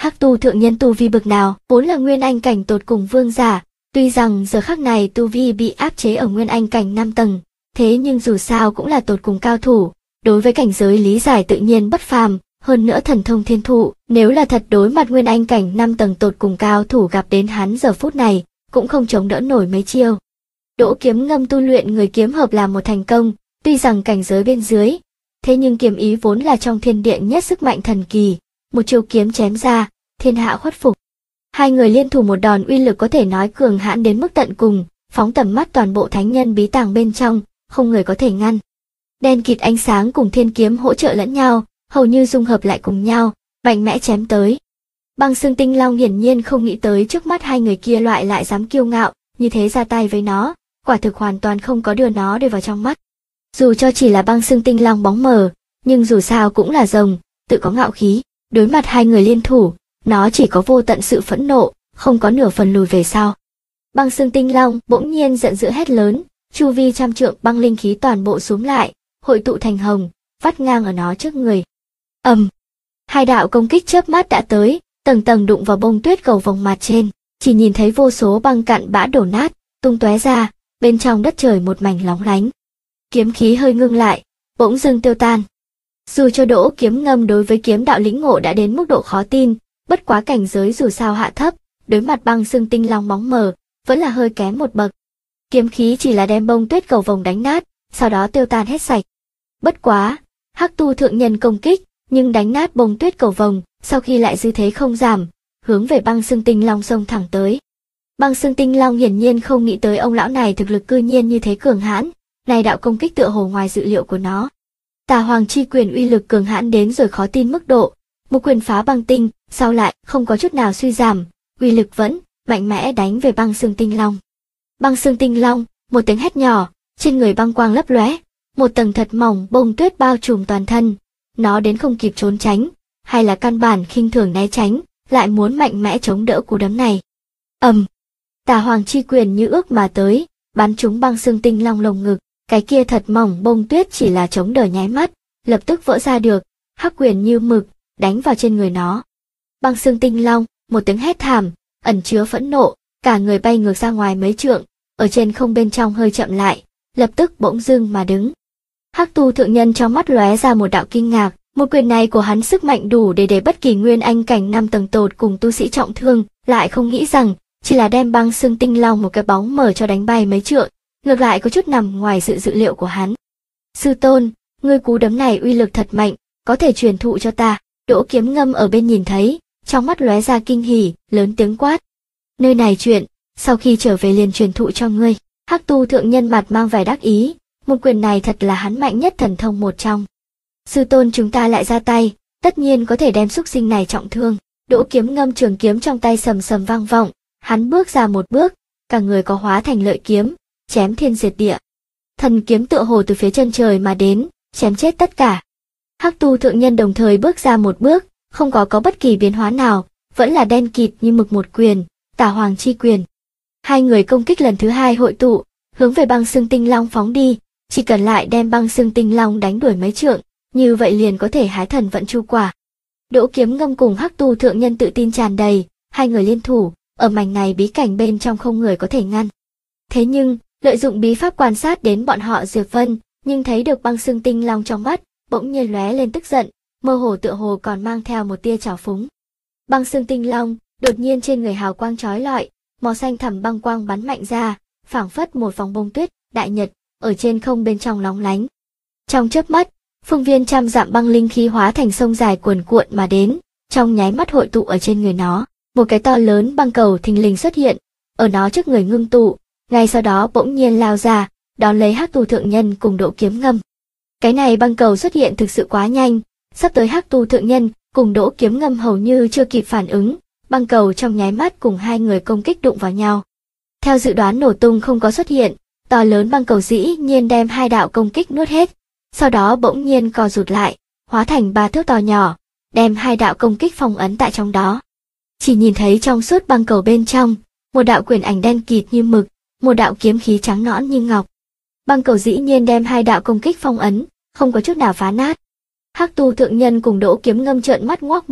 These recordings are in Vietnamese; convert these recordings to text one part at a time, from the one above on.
Hắc tu thượng nhân tu vi bực nào, vốn là nguyên anh cảnh tột cùng vương giả, tuy rằng giờ khắc này tu vi bị áp chế ở nguyên anh cảnh 5 tầng, thế nhưng dù sao cũng là tột cùng cao thủ, đối với cảnh giới lý giải tự nhiên bất phàm, hơn nữa thần thông thiên thụ, nếu là thật đối mặt nguyên anh cảnh 5 tầng tột cùng cao thủ gặp đến hắn giờ phút này, cũng không chống đỡ nổi mấy chiêu. Đỗ Kiếm Ngâm tu luyện người kiếm hợp là một thành công, tuy rằng cảnh giới bên dưới, thế nhưng kiếm ý vốn là trong thiên địa nhất sức mạnh thần kỳ, một chiêu kiếm chém ra, thiên hạ khuất phục. Hai người liên thủ một đòn uy lực có thể nói cường hãn đến mức tận cùng, phóng tầm mắt toàn bộ thánh nhân bí tàng bên trong, không người có thể ngăn. Đen kịt ánh sáng cùng thiên kiếm hỗ trợ lẫn nhau, hầu như dung hợp lại cùng nhau, mạnh mẽ chém tới. Băng Xương Tinh Long hiển nhiên không nghĩ tới trước mắt hai người kia loại lại dám kiêu ngạo, như thế ra tay với nó, quả thực hoàn toàn không có đưa nó để vào trong mắt. Dù cho chỉ là Băng Xương Tinh Long bóng mờ, nhưng dù sao cũng là rồng, tự có ngạo khí, đối mặt hai người liên thủ, nó chỉ có vô tận sự phẫn nộ, không có nửa phần lùi về sau. Băng Xương Tinh Long bỗng nhiên giận dữ hét lớn, chu vi trăm trượng băng linh khí toàn bộ xúm lại, hội tụ thành hồng, vắt ngang ở nó trước người. Hai đạo công kích chớp mắt đã tới, tầng tầng đụng vào bông tuyết cầu vồng mặt trên, chỉ nhìn thấy vô số băng cặn bã đổ nát, tung tóe ra, bên trong đất trời một mảnh lóng lánh. Kiếm khí hơi ngưng lại, bỗng dưng tiêu tan. Dù cho Đỗ Kiếm Ngâm đối với kiếm đạo lĩnh ngộ đã đến mức độ khó tin, bất quá cảnh giới dù sao hạ thấp, đối mặt Băng Xương Tinh Long bóng mờ, vẫn là hơi kém một bậc. Kiếm khí chỉ là đem bông tuyết cầu vồng đánh nát, sau đó tiêu tan hết sạch. Bất quá, Hắc tu thượng nhân công kích, nhưng đánh nát bông tuyết cầu vồng, sau khi lại dư thế không giảm, hướng về Băng Xương Tinh Long xông thẳng tới. Băng Xương Tinh Long hiển nhiên không nghĩ tới ông lão này thực lực cư nhiên như thế cường hãn, này đạo công kích tựa hồ ngoài dự liệu của nó. Tà Hoàng chi quyền uy lực cường hãn đến rồi khó tin mức độ, một quyền phá băng tinh, sau lại không có chút nào suy giảm, uy lực vẫn mạnh mẽ đánh về Băng Xương Tinh Long. Băng Xương Tinh Long, một tiếng hét nhỏ, trên người băng quang lấp lóe, một tầng thật mỏng bông tuyết bao trùm toàn thân, nó đến không kịp trốn tránh, hay là căn bản khinh thường né tránh, lại muốn mạnh mẽ chống đỡ cú đấm này. Tà Hoàng chi quyền như ước mà tới, bắn trúng Băng Xương Tinh Long lồng ngực, cái kia thật mỏng bông tuyết chỉ là chống đỡ nháy mắt, lập tức vỡ ra được, hắc quyền như mực, đánh vào trên người nó. Băng Xương Tinh Long, một tiếng hét thảm, ẩn chứa phẫn nộ, cả người bay ngược ra ngoài mấy trượng, ở trên không bên trong hơi chậm lại, lập tức bỗng dưng mà đứng. Hắc tu thượng nhân trong mắt lóe ra một đạo kinh ngạc, một quyền này của hắn sức mạnh đủ để bất kỳ nguyên anh cảnh 5 tầng tột cùng tu sĩ trọng thương, lại không nghĩ rằng chỉ là đem Băng Xương Tinh Long một cái bóng mờ cho đánh bay mấy trượng, ngược lại có chút nằm ngoài sự dự liệu của hắn. Sư tôn, ngươi cú đấm này uy lực thật mạnh, có thể truyền thụ cho ta. Đỗ Kiếm Ngâm ở bên nhìn thấy, trong mắt lóe ra kinh hỉ, lớn tiếng quát. Nơi này chuyện, sau khi trở về liền truyền thụ cho ngươi. Hắc tu thượng nhân mặt mang vẻ đắc ý, một quyền này thật là hắn mạnh nhất thần thông một trong. Sư tôn chúng ta lại ra tay, tất nhiên có thể đem xúc sinh này trọng thương. Đỗ Kiếm Ngâm trường kiếm trong tay sầm sầm vang vọng, hắn bước ra một bước, cả người có hóa thành lợi kiếm, chém thiên diệt địa. Thần kiếm tựa hồ từ phía chân trời mà đến, chém chết tất cả. Hắc tu thượng nhân đồng thời bước ra một bước, không có bất kỳ biến hóa nào, vẫn là đen kịt như mực một quyền, Tà Hoàng chi quyền. Hai người công kích lần thứ hai hội tụ, hướng về Băng Xương Tinh Long phóng đi, chỉ cần lại đem Băng Xương Tinh Long đánh đuổi mấy trượng, như vậy liền có thể hái thần vận chu quả. Đỗ Kiếm Ngâm cùng Hắc tu thượng nhân tự tin tràn đầy, hai người liên thủ, ở mảnh này bí cảnh bên trong không người có thể ngăn. Thế nhưng, lợi dụng bí pháp quan sát đến bọn họ Diệp Vân, nhưng thấy được Băng Xương Tinh Long trong mắt, bỗng nhiên lóe lên tức giận, mơ hồ tựa hồ còn mang theo một tia trào phúng. Băng Xương Tinh Long, đột nhiên trên người hào quang chói lọi, màu xanh thẳm băng quang bắn mạnh ra, phảng phất một vòng bông tuyết, đại nhật, ở trên không bên trong lóng lánh. Trong chớp mắt, phương viên trăm dặm băng linh khí hóa thành sông dài cuồn cuộn mà đến, trong nháy mắt hội tụ ở trên người nó, một cái to lớn băng cầu thình lình xuất hiện, ở nó trước người ngưng tụ, ngay sau đó bỗng nhiên lao ra, đón lấy Hắc tu thượng nhân cùng Đỗ Kiếm Ngâm. Cái này băng cầu xuất hiện thực sự quá nhanh, sắp tới Hắc tu thượng nhân cùng Đỗ Kiếm Ngâm hầu như chưa kịp phản ứng, băng cầu trong nháy mắt cùng hai người công kích đụng vào nhau. Theo dự đoán nổ tung không có xuất hiện, to lớn băng cầu dĩ nhiên đem hai đạo công kích nuốt hết, sau đó bỗng nhiên co rụt lại, hóa thành 3 thước to nhỏ, đem hai đạo công kích phong ấn tại trong đó. Chỉ nhìn thấy trong suốt băng cầu bên trong, một đạo quyền ảnh đen kịt như mực, một đạo kiếm khí trắng nõn như ngọc. Băng cầu dĩ nhiên đem hai đạo công kích phong ấn, không có chút nào phá nát. Hắc tu thượng nhân cùng Đỗ Kiếm Ngâm trợn mắt ngoác mồm,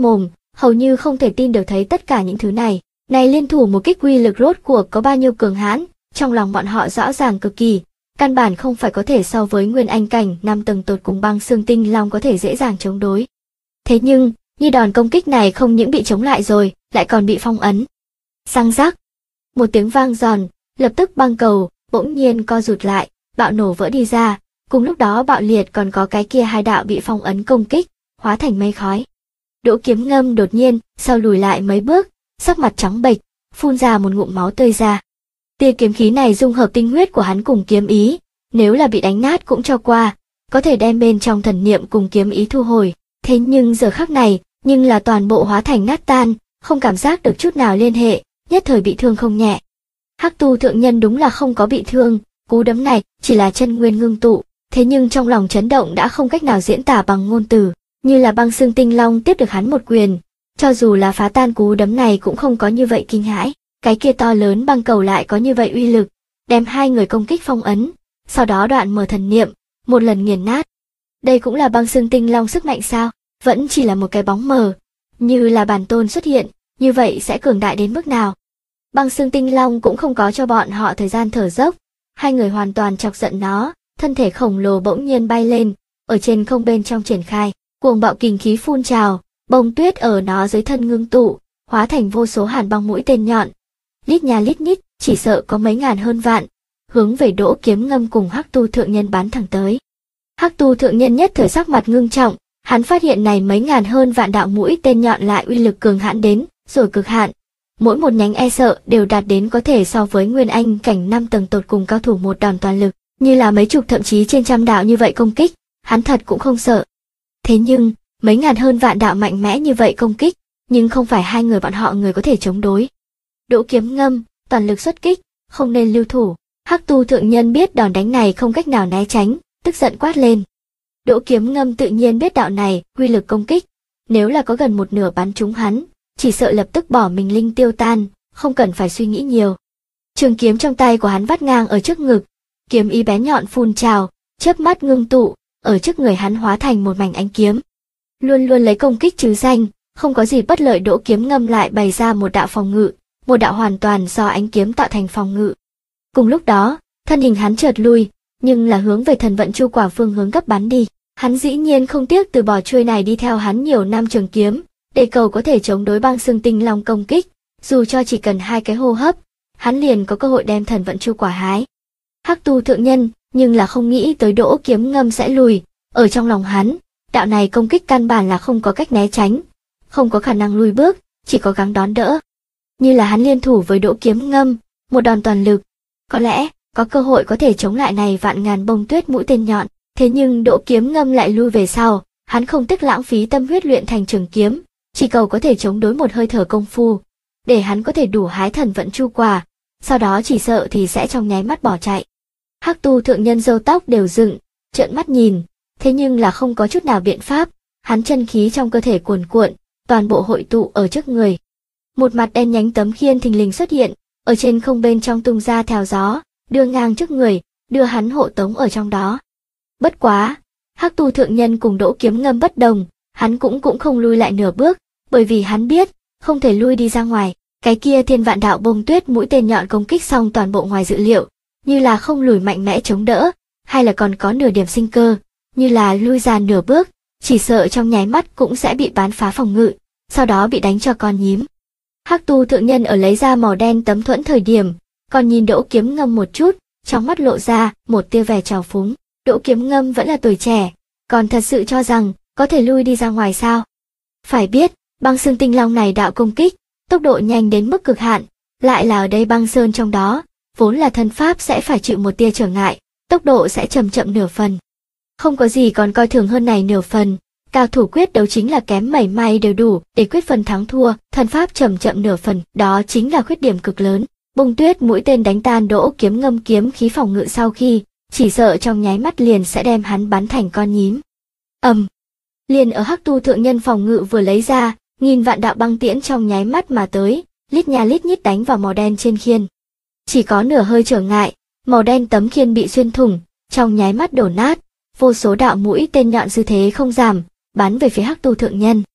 hầu như không thể tin được thấy tất cả những thứ này. Này liên thủ một kích uy lực rốt cuộc có bao nhiêu cường hãn, trong lòng bọn họ rõ ràng cực kỳ, căn bản không phải có thể so với nguyên anh cảnh 5 tầng tột cùng băng xương tinh long có thể dễ dàng chống đối. Thế nhưng, như đòn công kích này không những bị chống lại rồi, lại còn bị phong ấn. Răng rắc, một tiếng vang giòn, lập tức băng cầu bỗng nhiên co rụt lại, bạo nổ vỡ đi ra, cùng lúc đó bạo liệt còn có cái kia hai đạo bị phong ấn công kích, hóa thành mây khói. Đỗ Kiếm Ngâm đột nhiên sau lùi lại mấy bước, sắc mặt trắng bệch, phun ra một ngụm máu tươi ra. Tia kiếm khí này dung hợp tinh huyết của hắn cùng kiếm ý, nếu là bị đánh nát cũng cho qua, có thể đem bên trong thần niệm cùng kiếm ý thu hồi. Thế nhưng giờ khắc này, nhưng là toàn bộ hóa thành nát tan, không cảm giác được chút nào liên hệ, nhất thời bị thương không nhẹ. Hắc Tu thượng nhân đúng là không có bị thương, cú đấm này chỉ là chân nguyên ngưng tụ, thế nhưng trong lòng chấn động đã không cách nào diễn tả bằng ngôn từ, như là băng xương tinh long tiếp được hắn một quyền, cho dù là phá tan cú đấm này cũng không có như vậy kinh hãi, cái kia to lớn băng cầu lại có như vậy uy lực, đem hai người công kích phong ấn, sau đó đoạn mở thần niệm, một lần nghiền nát. Đây cũng là băng xương tinh long sức mạnh sao? Vẫn chỉ là một cái bóng mờ, như là bản tôn xuất hiện, như vậy sẽ cường đại đến mức nào? Băng xương tinh long cũng không có cho bọn họ thời gian thở dốc, hai người hoàn toàn chọc giận nó, thân thể khổng lồ bỗng nhiên bay lên, ở trên không bên trong triển khai, cuồng bạo kình khí phun trào, bông tuyết ở nó dưới thân ngưng tụ, hóa thành vô số hàn băng mũi tên nhọn, lít nha lít nhít, chỉ sợ có mấy ngàn hơn vạn, hướng về Đỗ Kiếm Ngâm cùng Hắc Tu thượng nhân bắn thẳng tới. Hắc Tu thượng nhân nhất thời sắc mặt ngưng trọng, hắn phát hiện này mấy ngàn hơn vạn đạo mũi tên nhọn lại uy lực cường hãn đến rồi cực hạn, mỗi một nhánh e sợ đều đạt đến có thể so với nguyên anh cảnh 5 tầng tột cùng cao thủ một đòn toàn lực, như là mấy chục thậm chí trên trăm đạo như vậy công kích, hắn thật cũng không sợ. Thế nhưng, mấy ngàn hơn vạn đạo mạnh mẽ như vậy công kích, nhưng không phải hai người bọn họ người có thể chống đối. Đỗ Kiếm Ngâm, toàn lực xuất kích, không nên lưu thủ. Hắc Tu thượng nhân biết đòn đánh này không cách nào né tránh, tức giận quát lên. Đỗ Kiếm Ngâm tự nhiên biết đạo này quy lực công kích, nếu là có gần một nửa bắn trúng hắn, chỉ sợ lập tức bỏ mình linh tiêu tan, không cần phải suy nghĩ nhiều. Trường kiếm trong tay của hắn vắt ngang ở trước ngực, kiếm ý bén nhọn phun trào, chớp mắt ngưng tụ, ở trước người hắn hóa thành một mảnh ánh kiếm. Luôn luôn lấy công kích trừ danh, không có gì bất lợi. Đỗ Kiếm Ngâm lại bày ra một đạo phòng ngự, một đạo hoàn toàn do ánh kiếm tạo thành phòng ngự. Cùng lúc đó, thân hình hắn chợt lui, nhưng là hướng về thần vận chu quả phương hướng gấp bắn đi. Hắn dĩ nhiên không tiếc từ bỏ chuôi này đi theo hắn nhiều năm trường kiếm, để cầu có thể chống đối băng xương tinh long công kích, dù cho chỉ cần 2 cái hô hấp, hắn liền có cơ hội đem thần vận chu quả hái. Hắc Tu thượng nhân, nhưng là không nghĩ tới Đỗ Kiếm Ngâm sẽ lùi, ở trong lòng hắn, đạo này công kích căn bản là không có cách né tránh, không có khả năng lùi bước, chỉ có gắng đón đỡ. Như là hắn liên thủ với Đỗ Kiếm Ngâm, một đòn toàn lực, có lẽ có cơ hội có thể chống lại này vạn ngàn bông tuyết mũi tên nhọn, thế nhưng Đỗ Kiếm Ngâm lại lui về sau, hắn không tiếc lãng phí tâm huyết luyện thành trường kiếm, chỉ cầu có thể chống đối một hơi thở công phu, để hắn có thể đủ hái thần vận chu quả, sau đó chỉ sợ thì sẽ trong nháy mắt bỏ chạy. Hắc Tu thượng nhân râu tóc đều dựng, trợn mắt nhìn, thế nhưng là không có chút nào biện pháp, hắn chân khí trong cơ thể cuồn cuộn, toàn bộ hội tụ ở trước người. Một mặt đen nhánh tấm khiên thình lình xuất hiện, ở trên không bên trong tung ra theo gió, đưa ngang trước người, đưa hắn hộ tống ở trong đó. Bất quá, Hắc Tu thượng nhân cùng Đỗ Kiếm Ngâm bất đồng, hắn cũng không lui lại nửa bước, bởi vì hắn biết, không thể lui đi ra ngoài, cái kia thiên vạn đạo bông tuyết mũi tên nhọn công kích xong toàn bộ ngoài dự liệu, như là không lùi mạnh mẽ chống đỡ, hay là còn có nửa điểm sinh cơ, như là lui ra nửa bước, chỉ sợ trong nháy mắt cũng sẽ bị bán phá phòng ngự, sau đó bị đánh cho con nhím. Hắc Tu thượng nhân ở lấy ra màu đen tấm thuẫn thời điểm, còn nhìn Đỗ Kiếm Ngâm một chút, trong mắt lộ ra một tia vẻ trào phúng. Đỗ Kiếm Ngâm vẫn là tuổi trẻ, còn thật sự cho rằng có thể lui đi ra ngoài sao? Phải biết, băng xương tinh long này đạo công kích, tốc độ nhanh đến mức cực hạn, lại là ở đây băng sơn trong đó, vốn là thân pháp sẽ phải chịu một tia trở ngại, tốc độ sẽ chậm nửa phần. Không có gì còn coi thường hơn này nửa phần, cao thủ quyết đấu chính là kém mảy may đều đủ để quyết phần thắng thua, thân pháp chậm nửa phần, đó chính là khuyết điểm cực lớn. Bông tuyết mũi tên đánh tan Đỗ Kiếm Ngâm kiếm khí phòng ngự sau khi, chỉ sợ trong nháy mắt liền sẽ đem hắn bắn thành con nhím. Liền ở Hắc Tu thượng nhân phòng ngự vừa lấy ra, nghìn vạn đạo băng tiễn trong nháy mắt mà tới, lít nha lít nhít đánh vào màu đen trên khiên. Chỉ có nửa hơi trở ngại, màu đen tấm khiên bị xuyên thủng, trong nháy mắt đổ nát, vô số đạo mũi tên nhọn dư thế không giảm, bắn về phía Hắc Tu thượng nhân.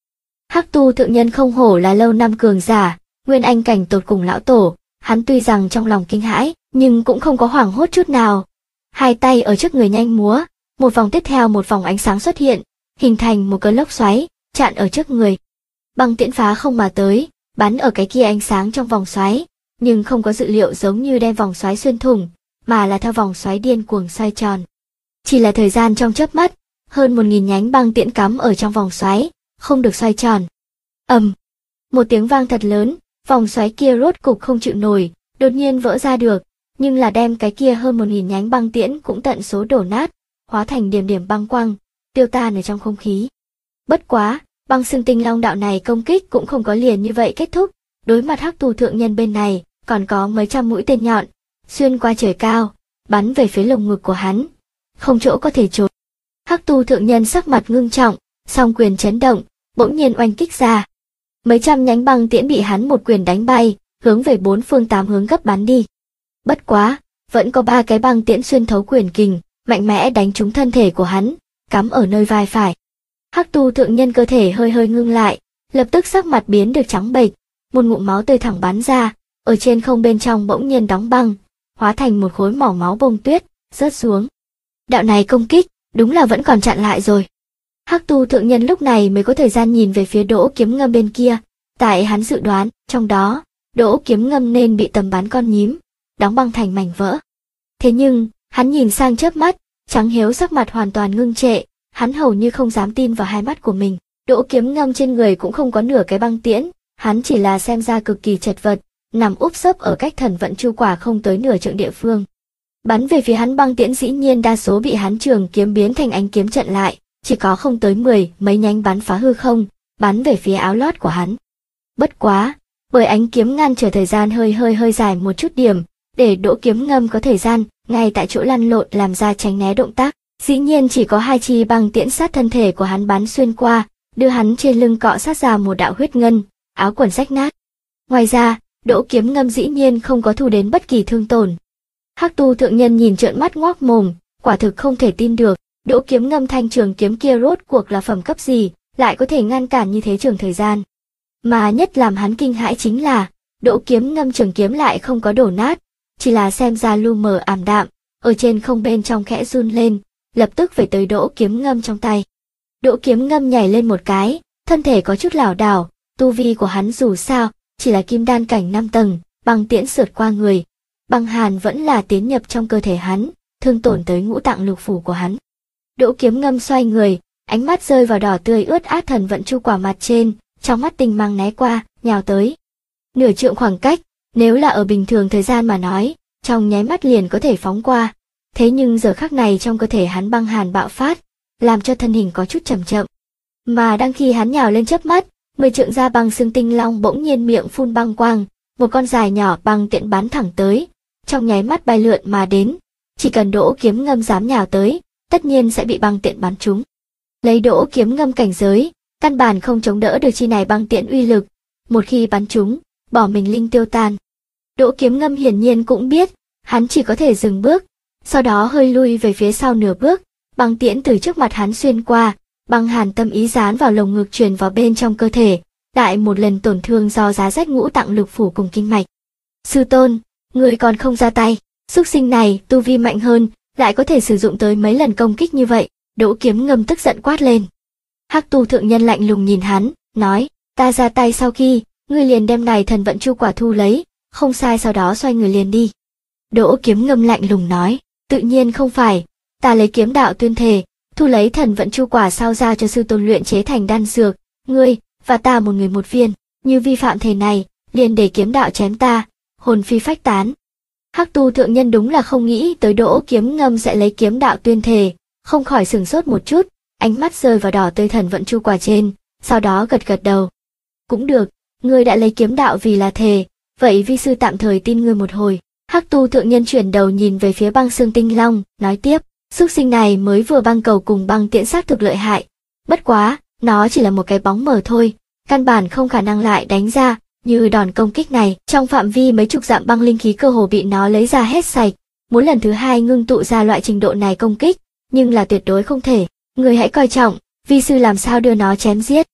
Hắc Tu thượng nhân không hổ là lâu năm cường giả, nguyên anh cảnh tột cùng lão tổ, hắn tuy rằng trong lòng kinh hãi, nhưng cũng không có hoảng hốt chút nào. Hai tay ở trước người nhanh múa, một vòng tiếp theo một vòng ánh sáng xuất hiện, hình thành một cơn lốc xoáy, chặn ở trước người. Băng tiễn phá không mà tới, bắn ở cái kia ánh sáng trong vòng xoáy, nhưng không có dự liệu giống như đem vòng xoáy xuyên thủng, mà là theo vòng xoáy điên cuồng xoay tròn. Chỉ là thời gian trong chớp mắt, hơn 1000 nhánh băng tiễn cắm ở trong vòng xoáy, không được xoay tròn. Ầm, một tiếng vang thật lớn, vòng xoáy kia rốt cục không chịu nổi, đột nhiên vỡ ra được, nhưng là đem cái kia hơn 1000 nhánh băng tiễn cũng tận số đổ nát, hóa thành điểm điểm băng quang, tiêu tan ở trong không khí. Bất quá, băng xương tinh long đạo này công kích cũng không có liền như vậy kết thúc, đối mặt Hắc Tu thượng nhân bên này, còn có mấy trăm mũi tên nhọn, xuyên qua trời cao, bắn về phía lồng ngực của hắn, không chỗ có thể trốn. Hắc Tu thượng nhân sắc mặt ngưng trọng, song quyền chấn động, bỗng nhiên oanh kích ra. Mấy trăm nhánh băng tiễn bị hắn một quyền đánh bay, hướng về 4 phương 8 hướng gấp bắn đi. Bất quá, vẫn có 3 cái băng tiễn xuyên thấu quyền kình, mạnh mẽ đánh trúng thân thể của hắn, cắm ở nơi vai phải. Hắc Tu thượng nhân cơ thể hơi hơi ngưng lại, lập tức sắc mặt biến được trắng bệch, một ngụm máu tươi thẳng bắn ra, ở trên không bên trong bỗng nhiên đóng băng, hóa thành một khối mỏng máu bông tuyết, rớt xuống. Đạo này công kích, đúng là vẫn còn chặn lại rồi. Hắc Tu thượng nhân lúc này mới có thời gian nhìn về phía Đỗ Kiếm Ngâm bên kia, tại hắn dự đoán, trong đó, Đỗ Kiếm Ngâm nên bị tầm bắn con nhím, đóng băng thành mảnh vỡ. Thế nhưng, hắn nhìn sang chớp mắt, Trắng Hiếu sắc mặt hoàn toàn ngưng trệ, hắn hầu như không dám tin vào hai mắt của mình. Đỗ Kiếm Ngâm trên người cũng không có nửa cái băng tiễn, hắn chỉ là xem ra cực kỳ chật vật, nằm úp sấp ở cách thần vận chu quả không tới nửa trượng địa phương. Bắn về phía hắn băng tiễn dĩ nhiên đa số bị hắn trường kiếm biến thành ánh kiếm chặn lại, chỉ có không tới 10 mấy nhánh bắn phá hư không, bắn về phía áo lót của hắn. Bất quá, bởi ánh kiếm ngăn trở thời gian hơi dài một chút điểm, để Đỗ Kiếm Ngâm có thời gian ngay tại chỗ lăn lộn làm ra tránh né động tác, dĩ nhiên chỉ có 2 chi băng tiễn sát thân thể của hắn bắn xuyên qua, đưa hắn trên lưng cọ sát ra một đạo huyết ngân, áo quần rách nát. Ngoài ra, Đỗ Kiếm Ngâm dĩ nhiên không có thu đến bất kỳ thương tổn. Hắc Tu thượng nhân nhìn trợn mắt ngoác mồm, quả thực không thể tin được, Đỗ Kiếm Ngâm thanh trường kiếm kia rốt cuộc là phẩm cấp gì, lại có thể ngăn cản như thế trường thời gian. Mà nhất làm hắn kinh hãi chính là, Đỗ Kiếm Ngâm trường kiếm lại không có đổ nát, chỉ là xem ra lu mờ ảm đạm, ở trên không bên trong khẽ run lên, lập tức về tới Đỗ Kiếm Ngâm trong tay. Đỗ Kiếm Ngâm nhảy lên một cái, thân thể có chút lảo đảo, tu vi của hắn dù sao, chỉ là kim đan cảnh 5 tầng, băng tiễn sượt qua người. Băng hàn vẫn là tiến nhập trong cơ thể hắn, thương tổn tới ngũ tạng lục phủ của hắn. Đỗ Kiếm Ngâm xoay người, ánh mắt rơi vào đỏ tươi ướt át thần vận chu quả mặt trên, trong mắt tinh mang né qua, nhào tới. Nửa trượng khoảng cách, nếu là ở bình thường thời gian mà nói, trong nháy mắt liền có thể phóng qua. Thế nhưng giờ khắc này trong cơ thể hắn băng hàn bạo phát, làm cho thân hình có chút chậm chậm. Mà đang khi hắn nhào lên chớp mắt, 10 trượng ra băng xương tinh long bỗng nhiên miệng phun băng quang, một con dài nhỏ băng tiễn bắn thẳng tới, trong nháy mắt bay lượn mà đến. Chỉ cần Đỗ Kiếm Ngâm dám nhào tới, tất nhiên sẽ bị băng tiễn bắn trúng. Lấy Đỗ Kiếm Ngâm cảnh giới, căn bản không chống đỡ được chi này băng tiễn uy lực, một khi bắn trúng, bỏ mình linh tiêu tan. Đỗ Kiếm Ngâm hiển nhiên cũng biết, hắn chỉ có thể dừng bước, sau đó hơi lui về phía sau nửa bước, băng tiễn từ trước mặt hắn xuyên qua, băng hàn tâm ý dán vào lồng ngực truyền vào bên trong cơ thể, lại một lần tổn thương do giá rách ngũ tạng lục phủ cùng kinh mạch. Sư tôn, người còn không ra tay, xúc sinh này tu vi mạnh hơn, lại có thể sử dụng tới mấy lần công kích như vậy. Đỗ Kiếm Ngâm tức giận quát lên. Hắc Tu thượng nhân lạnh lùng nhìn hắn, nói, ta ra tay sau khi, ngươi liền đem này thần vận chu quả thu lấy, không sai, sau đó xoay người liền đi. Đỗ Kiếm Ngâm lạnh lùng nói, tự nhiên không phải, ta lấy kiếm đạo tuyên thề, thu lấy thần vận chu quả sau giao cho sư tôn luyện chế thành đan dược, ngươi và ta một người một viên, như vi phạm thề này, liền để kiếm đạo chém ta, hồn phi phách tán. Hắc Tu thượng nhân đúng là không nghĩ tới Đỗ Kiếm Ngâm sẽ lấy kiếm đạo tuyên thề, không khỏi sửng sốt một chút, ánh mắt rơi vào đỏ tươi thần vận chu quả trên, sau đó gật gật đầu. Cũng được, ngươi đã lấy kiếm đạo vì là thề, vậy vi sư tạm thời tin ngươi một hồi. Hắc Tu thượng nhân chuyển đầu nhìn về phía băng xương tinh long, nói tiếp, xúc sinh này mới vừa băng cầu cùng băng tiễn xác thực lợi hại. Bất quá, nó chỉ là một cái bóng mờ thôi, căn bản không khả năng lại đánh ra, như đòn công kích này, trong phạm vi mấy chục dặm băng linh khí cơ hồ bị nó lấy ra hết sạch, muốn lần thứ hai ngưng tụ ra loại trình độ này công kích, nhưng là tuyệt đối không thể, người hãy coi trọng, vi sư làm sao đưa nó chém giết.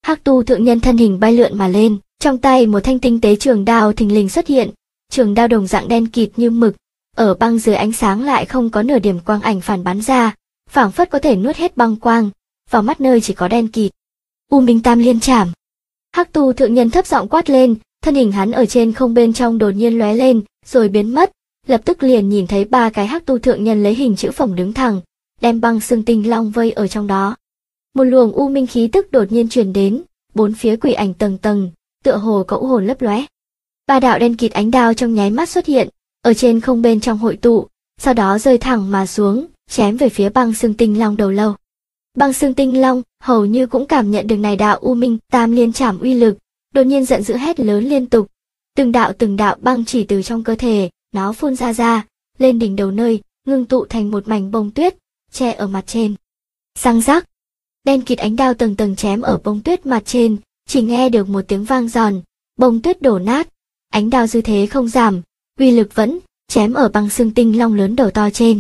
Hắc tu thượng nhân thân hình bay lượn mà lên, trong tay một thanh tinh tế trường đao thình lình xuất hiện, trường đao đồng dạng đen kịt như mực, ở băng dưới ánh sáng lại không có nửa điểm quang ảnh phản bắn ra, phảng phất có thể nuốt hết băng quang, vào mắt nơi chỉ có đen kịt. U Minh Tam Liên Chảm. Hắc tu thượng nhân thấp giọng quát lên, thân hình hắn ở trên không bên trong đột nhiên lóe lên, rồi biến mất, lập tức liền nhìn thấy ba cái hắc tu thượng nhân lấy hình chữ phồng đứng thẳng, đem băng xương tinh long vây ở trong đó. Một luồng u minh khí tức đột nhiên truyền đến, bốn phía quỷ ảnh tầng tầng, tựa hồ có u hồn lấp lóe. Ba đạo đen kịt ánh đao trong nháy mắt xuất hiện, ở trên không bên trong hội tụ, sau đó rơi thẳng mà xuống, chém về phía băng xương tinh long đầu lâu. Băng xương tinh long hầu như cũng cảm nhận được này đạo u minh tam liên chảm uy lực, đột nhiên giận dữ hét lớn liên tục. Từng đạo băng chỉ từ trong cơ thể nó phun ra, lên đỉnh đầu nơi, ngưng tụ thành một mảnh bông tuyết, che ở mặt trên. Răng rắc, đen kịt ánh đao tầng tầng chém ở bông tuyết mặt trên, chỉ nghe được một tiếng vang giòn, bông tuyết đổ nát, ánh đao dư thế không giảm, uy lực vẫn chém ở băng xương tinh long lớn đầu to trên.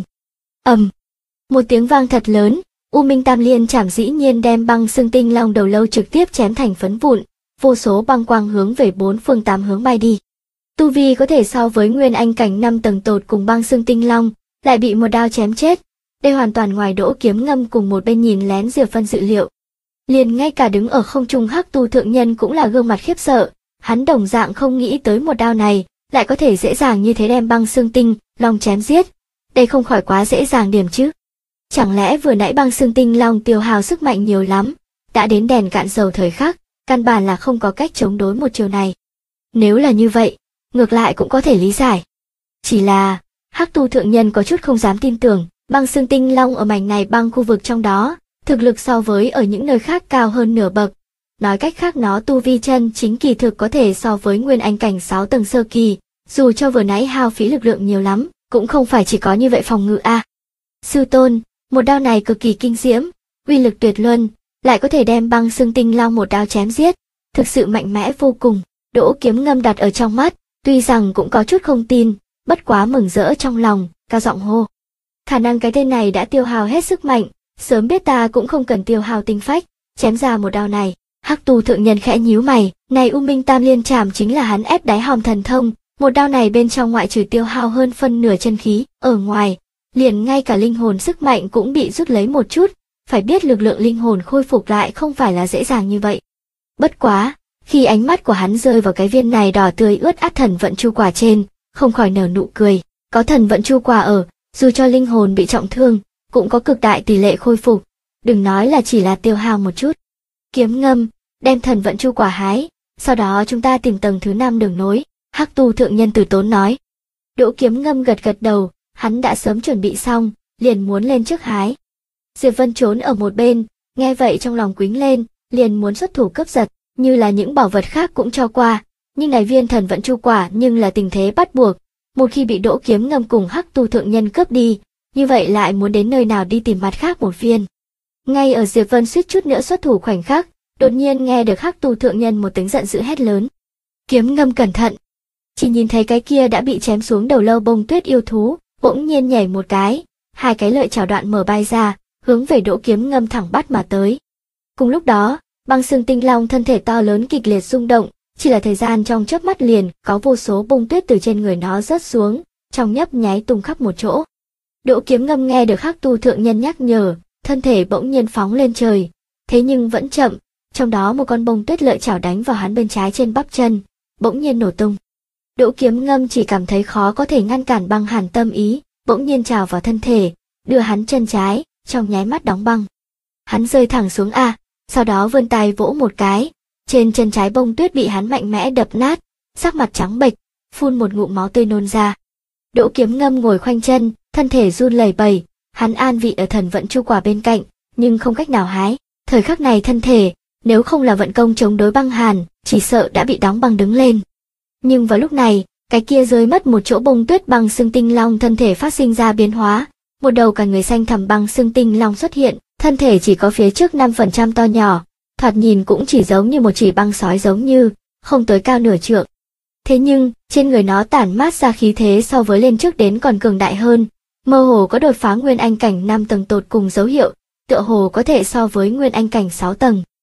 Một tiếng vang thật lớn, U Minh Tam Liên chảm dĩ nhiên đem băng xương tinh long đầu lâu trực tiếp chém thành phấn vụn, vô số băng quang hướng về bốn phương tám hướng bay đi. Tu vi có thể so với nguyên anh cảnh 5 tầng tột cùng băng xương tinh long, lại bị một đao chém chết. Đây hoàn toàn ngoài Đỗ Kiếm Ngâm cùng một bên nhìn lén Diệp Vân dự liệu. Liền ngay cả đứng ở không trung Hắc tu thượng nhân cũng là gương mặt khiếp sợ, hắn đồng dạng không nghĩ tới một đao này lại có thể dễ dàng như thế đem băng xương tinh long chém giết. Đây không khỏi quá dễ dàng điểm chứ? Chẳng lẽ vừa nãy băng xương tinh long tiêu hao sức mạnh nhiều lắm, đã đến đèn cạn dầu thời khắc, căn bản là không có cách chống đối một chiều này. Nếu là như vậy, ngược lại cũng có thể lý giải. Chỉ là, Hắc tu thượng nhân có chút không dám tin tưởng, băng xương tinh long ở mảnh này băng khu vực trong đó, thực lực so với ở những nơi khác cao hơn nửa bậc. Nói cách khác nó tu vi chân chính kỳ thực có thể so với nguyên anh cảnh 6 tầng sơ kỳ, dù cho vừa nãy hao phí lực lượng nhiều lắm, cũng không phải chỉ có như vậy phòng ngự a. Sư tôn, một đao này cực kỳ kinh diễm, uy lực tuyệt luân, lại có thể đem băng xương tinh long một đao chém giết, thực sự mạnh mẽ vô cùng. Đỗ Kiếm Ngâm đặt ở trong mắt, tuy rằng cũng có chút không tin, bất quá mừng rỡ trong lòng, cao giọng hô. Khả năng cái tên này đã tiêu hao hết sức mạnh, sớm biết ta cũng không cần tiêu hao tinh phách, chém ra một đao này. Hắc tu thượng nhân khẽ nhíu mày, này U Minh Tam Liên Chảm chính là hắn ép đáy hòm thần thông, một đao này bên trong ngoại trừ tiêu hao hơn phân nửa chân khí, ở ngoài, liền ngay cả linh hồn sức mạnh cũng bị rút lấy một chút, phải biết lực lượng linh hồn khôi phục lại không phải là dễ dàng như vậy. Bất quá, khi ánh mắt của hắn rơi vào cái viên này đỏ tươi ướt át thần vận chu quả trên, không khỏi nở nụ cười, có thần vận chu quả ở, dù cho linh hồn bị trọng thương, cũng có cực đại tỷ lệ khôi phục, đừng nói là chỉ là tiêu hao một chút. Kiếm Ngâm, đem thần vận chu quả hái, sau đó chúng ta tìm tầng thứ 5 đường nối, Hắc tu thượng nhân từ tốn nói. Đỗ Kiếm Ngâm gật gật đầu, hắn đã sớm chuẩn bị xong, liền muốn lên trước hái. Diệp Vân trốn ở một bên, nghe vậy trong lòng quýnh lên, liền muốn xuất thủ cướp giật, như là những bảo vật khác cũng cho qua, nhưng này viên thần vận chu quả nhưng là tình thế bắt buộc, một khi bị Đỗ Kiếm Ngâm cùng Hắc tu thượng nhân cướp đi, như vậy lại muốn đến nơi nào đi tìm mặt khác một viên. Ngay ở Diệp Vân suýt chút nữa xuất thủ khoảnh khắc, đột nhiên nghe được Hắc tu thượng nhân một tiếng giận dữ hét lớn. Kiếm Ngâm cẩn thận! Chỉ nhìn thấy cái kia đã bị chém xuống đầu lâu bông tuyết yêu thú, bỗng nhiên nhảy một cái, hai cái lợi chảo đoạn mở bay ra, hướng về Đỗ Kiếm Ngâm thẳng bắt mà tới. Cùng lúc đó, băng xương tinh long thân thể to lớn kịch liệt rung động, chỉ là thời gian trong chớp mắt liền có vô số bông tuyết từ trên người nó rớt xuống, trong nhấp nháy tung khắp một chỗ. Đỗ Kiếm Ngâm nghe được Hắc tu thượng nhân nhắc nhở, thân thể bỗng nhiên phóng lên trời, thế nhưng vẫn chậm, trong đó một con bông tuyết lợi chảo đánh vào hắn bên trái trên bắp chân, bỗng nhiên nổ tung. Đỗ Kiếm Ngâm chỉ cảm thấy khó có thể ngăn cản băng hàn tâm ý, bỗng nhiên trào vào thân thể, đưa hắn chân trái, trong nháy mắt đóng băng. Hắn rơi thẳng xuống sau đó vươn tay vỗ một cái, trên chân trái bông tuyết bị hắn mạnh mẽ đập nát, sắc mặt trắng bệch, phun một ngụm máu tươi nôn ra. Đỗ Kiếm Ngâm ngồi khoanh chân, thân thể run lẩy bẩy, hắn an vị ở thần vận chu quả bên cạnh, nhưng không cách nào hái. Thời khắc này thân thể, nếu không là vận công chống đối băng hàn, chỉ sợ đã bị đóng băng đứng lên. Nhưng vào lúc này, cái kia rơi mất một chỗ bông tuyết băng xương tinh long thân thể phát sinh ra biến hóa, một đầu cả người xanh thẳm băng xương tinh long xuất hiện, thân thể chỉ có phía trước 5% to nhỏ, thoạt nhìn cũng chỉ giống như một chỉ băng sói giống như, không tới cao nửa trượng. Thế nhưng, trên người nó tản mát ra khí thế so với lên trước đến còn cường đại hơn, mơ hồ có đột phá nguyên anh cảnh 5 tầng tột cùng dấu hiệu, tựa hồ có thể so với nguyên anh cảnh 6 tầng.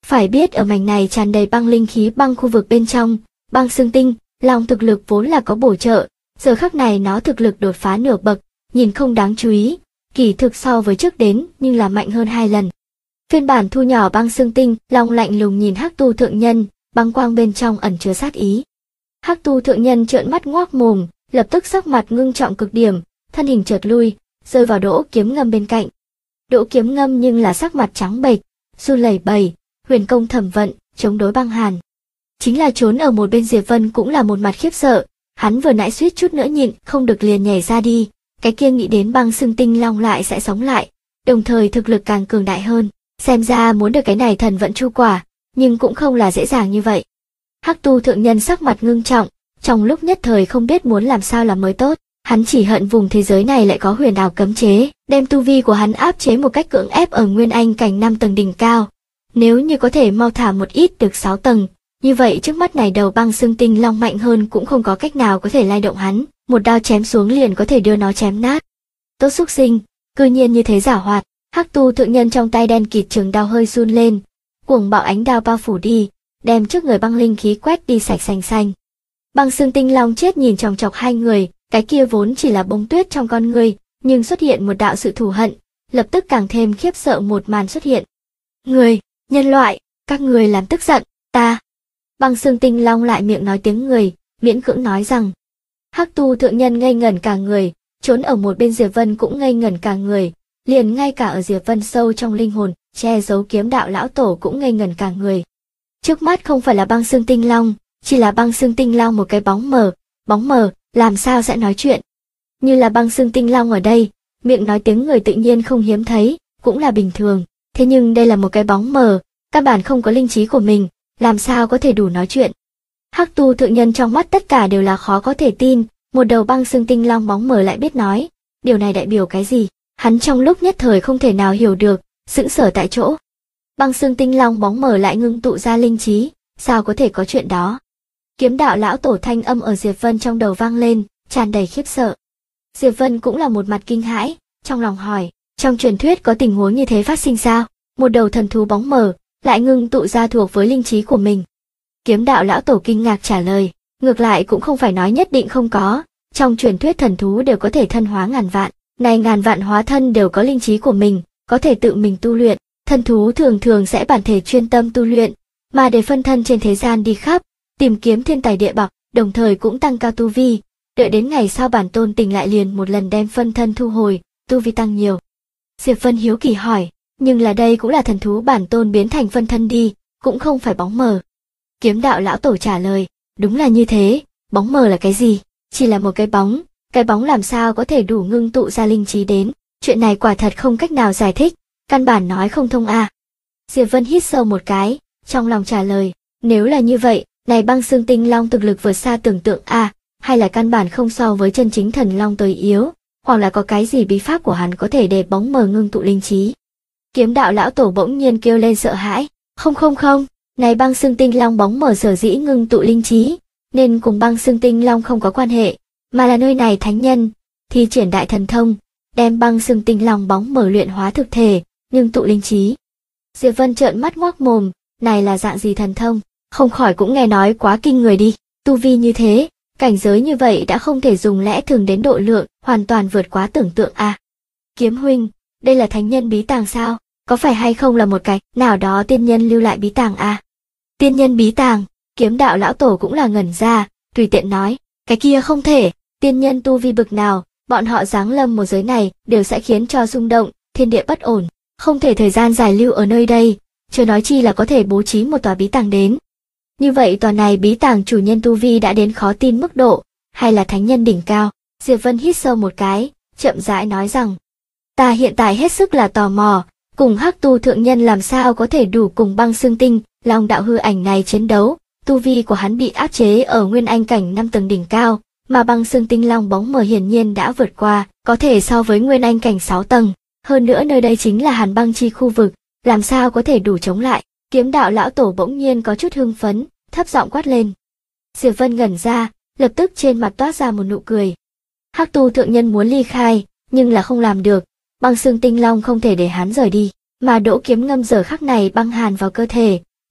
Phải biết ở mảnh này tràn đầy băng linh khí băng khu vực bên trong, băng xương tinh, long thực lực vốn là có bổ trợ, giờ khắc này nó thực lực đột phá nửa bậc, nhìn không đáng chú ý, kỳ thực so với trước đến nhưng là mạnh hơn 2 lần. Phiên bản thu nhỏ băng xương tinh, long lạnh lùng nhìn Hắc Tu thượng nhân, băng quang bên trong ẩn chứa sát ý. Hắc Tu thượng nhân trợn mắt ngoác mồm, lập tức sắc mặt ngưng trọng cực điểm, thân hình chợt lui, rơi vào Đỗ Kiếm Ngâm bên cạnh. Đỗ Kiếm Ngâm nhưng là sắc mặt trắng bệch, run lẩy bẩy, huyền công thẩm vận, chống đối băng hàn. Chính là trốn ở một bên Diệp Vân cũng là một mặt khiếp sợ, hắn vừa nãy suýt chút nữa nhịn không được liền nhảy ra đi, cái kia nghĩ đến băng xương tinh long lại sẽ sống lại, đồng thời thực lực càng cường đại hơn, xem ra muốn được cái này thần vận chu quả, nhưng cũng không là dễ dàng như vậy. Hắc Tu thượng nhân sắc mặt ngưng trọng, trong lúc nhất thời không biết muốn làm sao làm mới tốt, hắn chỉ hận vùng thế giới này lại có huyền ảo cấm chế, đem tu vi của hắn áp chế một cách cưỡng ép ở nguyên anh cảnh 5 tầng đỉnh cao. Nếu như có thể mau thả một ít được 6 tầng, như vậy trước mắt này đầu băng xương tinh long mạnh hơn cũng không có cách nào có thể lay động hắn, một đao chém xuống liền có thể đưa nó chém nát. Tốt xúc sinh, cư nhiên như thế giảo hoạt. Hắc Tu thượng nhân trong tay đen kịt trường đao hơi run lên, cuồng bạo ánh đao bao phủ đi, đem trước người băng linh khí quét đi sạch sành xanh. Băng xương tinh long chết nhìn chòng chọc hai người, cái kia vốn chỉ là bông tuyết trong con người, nhưng xuất hiện một đạo sự thù hận, lập tức càng thêm khiếp sợ một màn xuất hiện. Người, nhân loại, các người làm tức giận, ta. Băng xương tinh long lại miệng nói tiếng người, miễn cưỡng nói rằng. Hắc Tu thượng nhân ngây ngẩn cả người, trốn ở một bên Diệp Vân cũng ngây ngẩn cả người, liền ngay cả ở Diệp Vân sâu trong linh hồn, che giấu kiếm đạo lão tổ cũng ngây ngẩn cả người. Trước mắt không phải là băng xương tinh long, chỉ là băng xương tinh long một cái bóng mờ, làm sao sẽ nói chuyện. Như là băng xương tinh long ở đây, miệng nói tiếng người tự nhiên không hiếm thấy, cũng là bình thường, thế nhưng đây là một cái bóng mờ, căn bản không có linh trí của mình, làm sao có thể đủ nói chuyện. Hắc Tu thượng nhân trong mắt tất cả đều là khó có thể tin, một đầu băng xương tinh long bóng mờ lại biết nói, điều này đại biểu cái gì? Hắn trong lúc nhất thời không thể nào hiểu được, sững sờ tại chỗ. Băng xương tinh long bóng mờ lại ngưng tụ ra linh trí, sao có thể có chuyện đó? Kiếm đạo lão tổ thanh âm ở Diệp Vân trong đầu vang lên, tràn đầy khiếp sợ. Diệp Vân cũng là một mặt kinh hãi, trong lòng hỏi, trong truyền thuyết có tình huống như thế phát sinh sao? Một đầu thần thú bóng mờ, lại ngưng tụ ra thuộc với linh trí của mình. Kiếm đạo lão tổ kinh ngạc trả lời, ngược lại cũng không phải nói nhất định không có, trong truyền thuyết thần thú đều có thể thân hóa ngàn vạn, này ngàn vạn hóa thân đều có linh trí của mình, có thể tự mình tu luyện, thần thú thường thường sẽ bản thể chuyên tâm tu luyện, mà để phân thân trên thế gian đi khắp, tìm kiếm thiên tài địa bảo, đồng thời cũng tăng cao tu vi, đợi đến ngày sau bản tôn tỉnh lại liền một lần đem phân thân thu hồi, tu vi tăng nhiều. Diệp Vân hiếu kỳ hỏi, nhưng là đây cũng là thần thú bản tôn biến thành phân thân đi, cũng không phải bóng mờ. Kiếm đạo lão tổ trả lời, đúng là như thế, bóng mờ là cái gì? Chỉ là một cái bóng làm sao có thể đủ ngưng tụ ra linh trí đến, chuyện này quả thật không cách nào giải thích, căn bản nói không thông a. Diệp Vân hít sâu một cái, trong lòng trả lời, nếu là như vậy, này băng xương tinh long thực lực vượt xa tưởng tượng a, hay là căn bản không so với chân chính thần long tới yếu, hoặc là có cái gì bí pháp của hắn có thể để bóng mờ ngưng tụ linh trí. Kiếm đạo lão tổ bỗng nhiên kêu lên sợ hãi, không, này băng xương tinh long bóng mờ sở dĩ ngưng tụ linh trí, nên cùng băng xương tinh long không có quan hệ, mà là nơi này thánh nhân thi triển đại thần thông, đem băng xương tinh long bóng mờ luyện hóa thực thể, ngưng tụ linh trí. Diệp Vân trợn mắt ngoác mồm, này là dạng gì thần thông, không khỏi cũng nghe nói quá kinh người đi, tu vi như thế, cảnh giới như vậy đã không thể dùng lẽ thường đến độ lượng, hoàn toàn vượt quá tưởng tượng a. Kiếm huynh, đây là thánh nhân bí tàng sao? Có phải hay không là một cái nào đó tiên nhân lưu lại bí tàng a? Tiên nhân bí tàng, kiếm đạo lão tổ cũng là ngẩn ra, tùy tiện nói, cái kia không thể, tiên nhân tu vi bực nào, bọn họ giáng lâm một giới này đều sẽ khiến cho rung động, thiên địa bất ổn, không thể thời gian dài lưu ở nơi đây, chưa nói chi là có thể bố trí một tòa bí tàng đến. Như vậy tòa này bí tàng chủ nhân tu vi đã đến khó tin mức độ, hay là thánh nhân đỉnh cao? Diệp Vân hít sâu một cái, chậm rãi nói rằng, ta hiện tại hết sức là tò mò, cùng Hắc Tu thượng nhân làm sao có thể đủ cùng băng xương tinh, long đạo hư ảnh này chiến đấu, tu vi của hắn bị áp chế ở nguyên anh cảnh 5 tầng đỉnh cao, mà băng xương tinh long bóng mờ hiển nhiên đã vượt qua, có thể so với nguyên anh cảnh 6 tầng, hơn nữa nơi đây chính là hàn băng chi khu vực, làm sao có thể đủ chống lại? Kiếm đạo lão tổ bỗng nhiên có chút hưng phấn, thấp giọng quát lên. Diệp Vân ngẩn ra, lập tức trên mặt toát ra một nụ cười. Hắc Tu thượng nhân muốn ly khai, nhưng là không làm được, băng xương tinh long không thể để hắn rời đi, mà Đỗ Kiếm Ngâm giờ khắc này băng hàn vào cơ thể,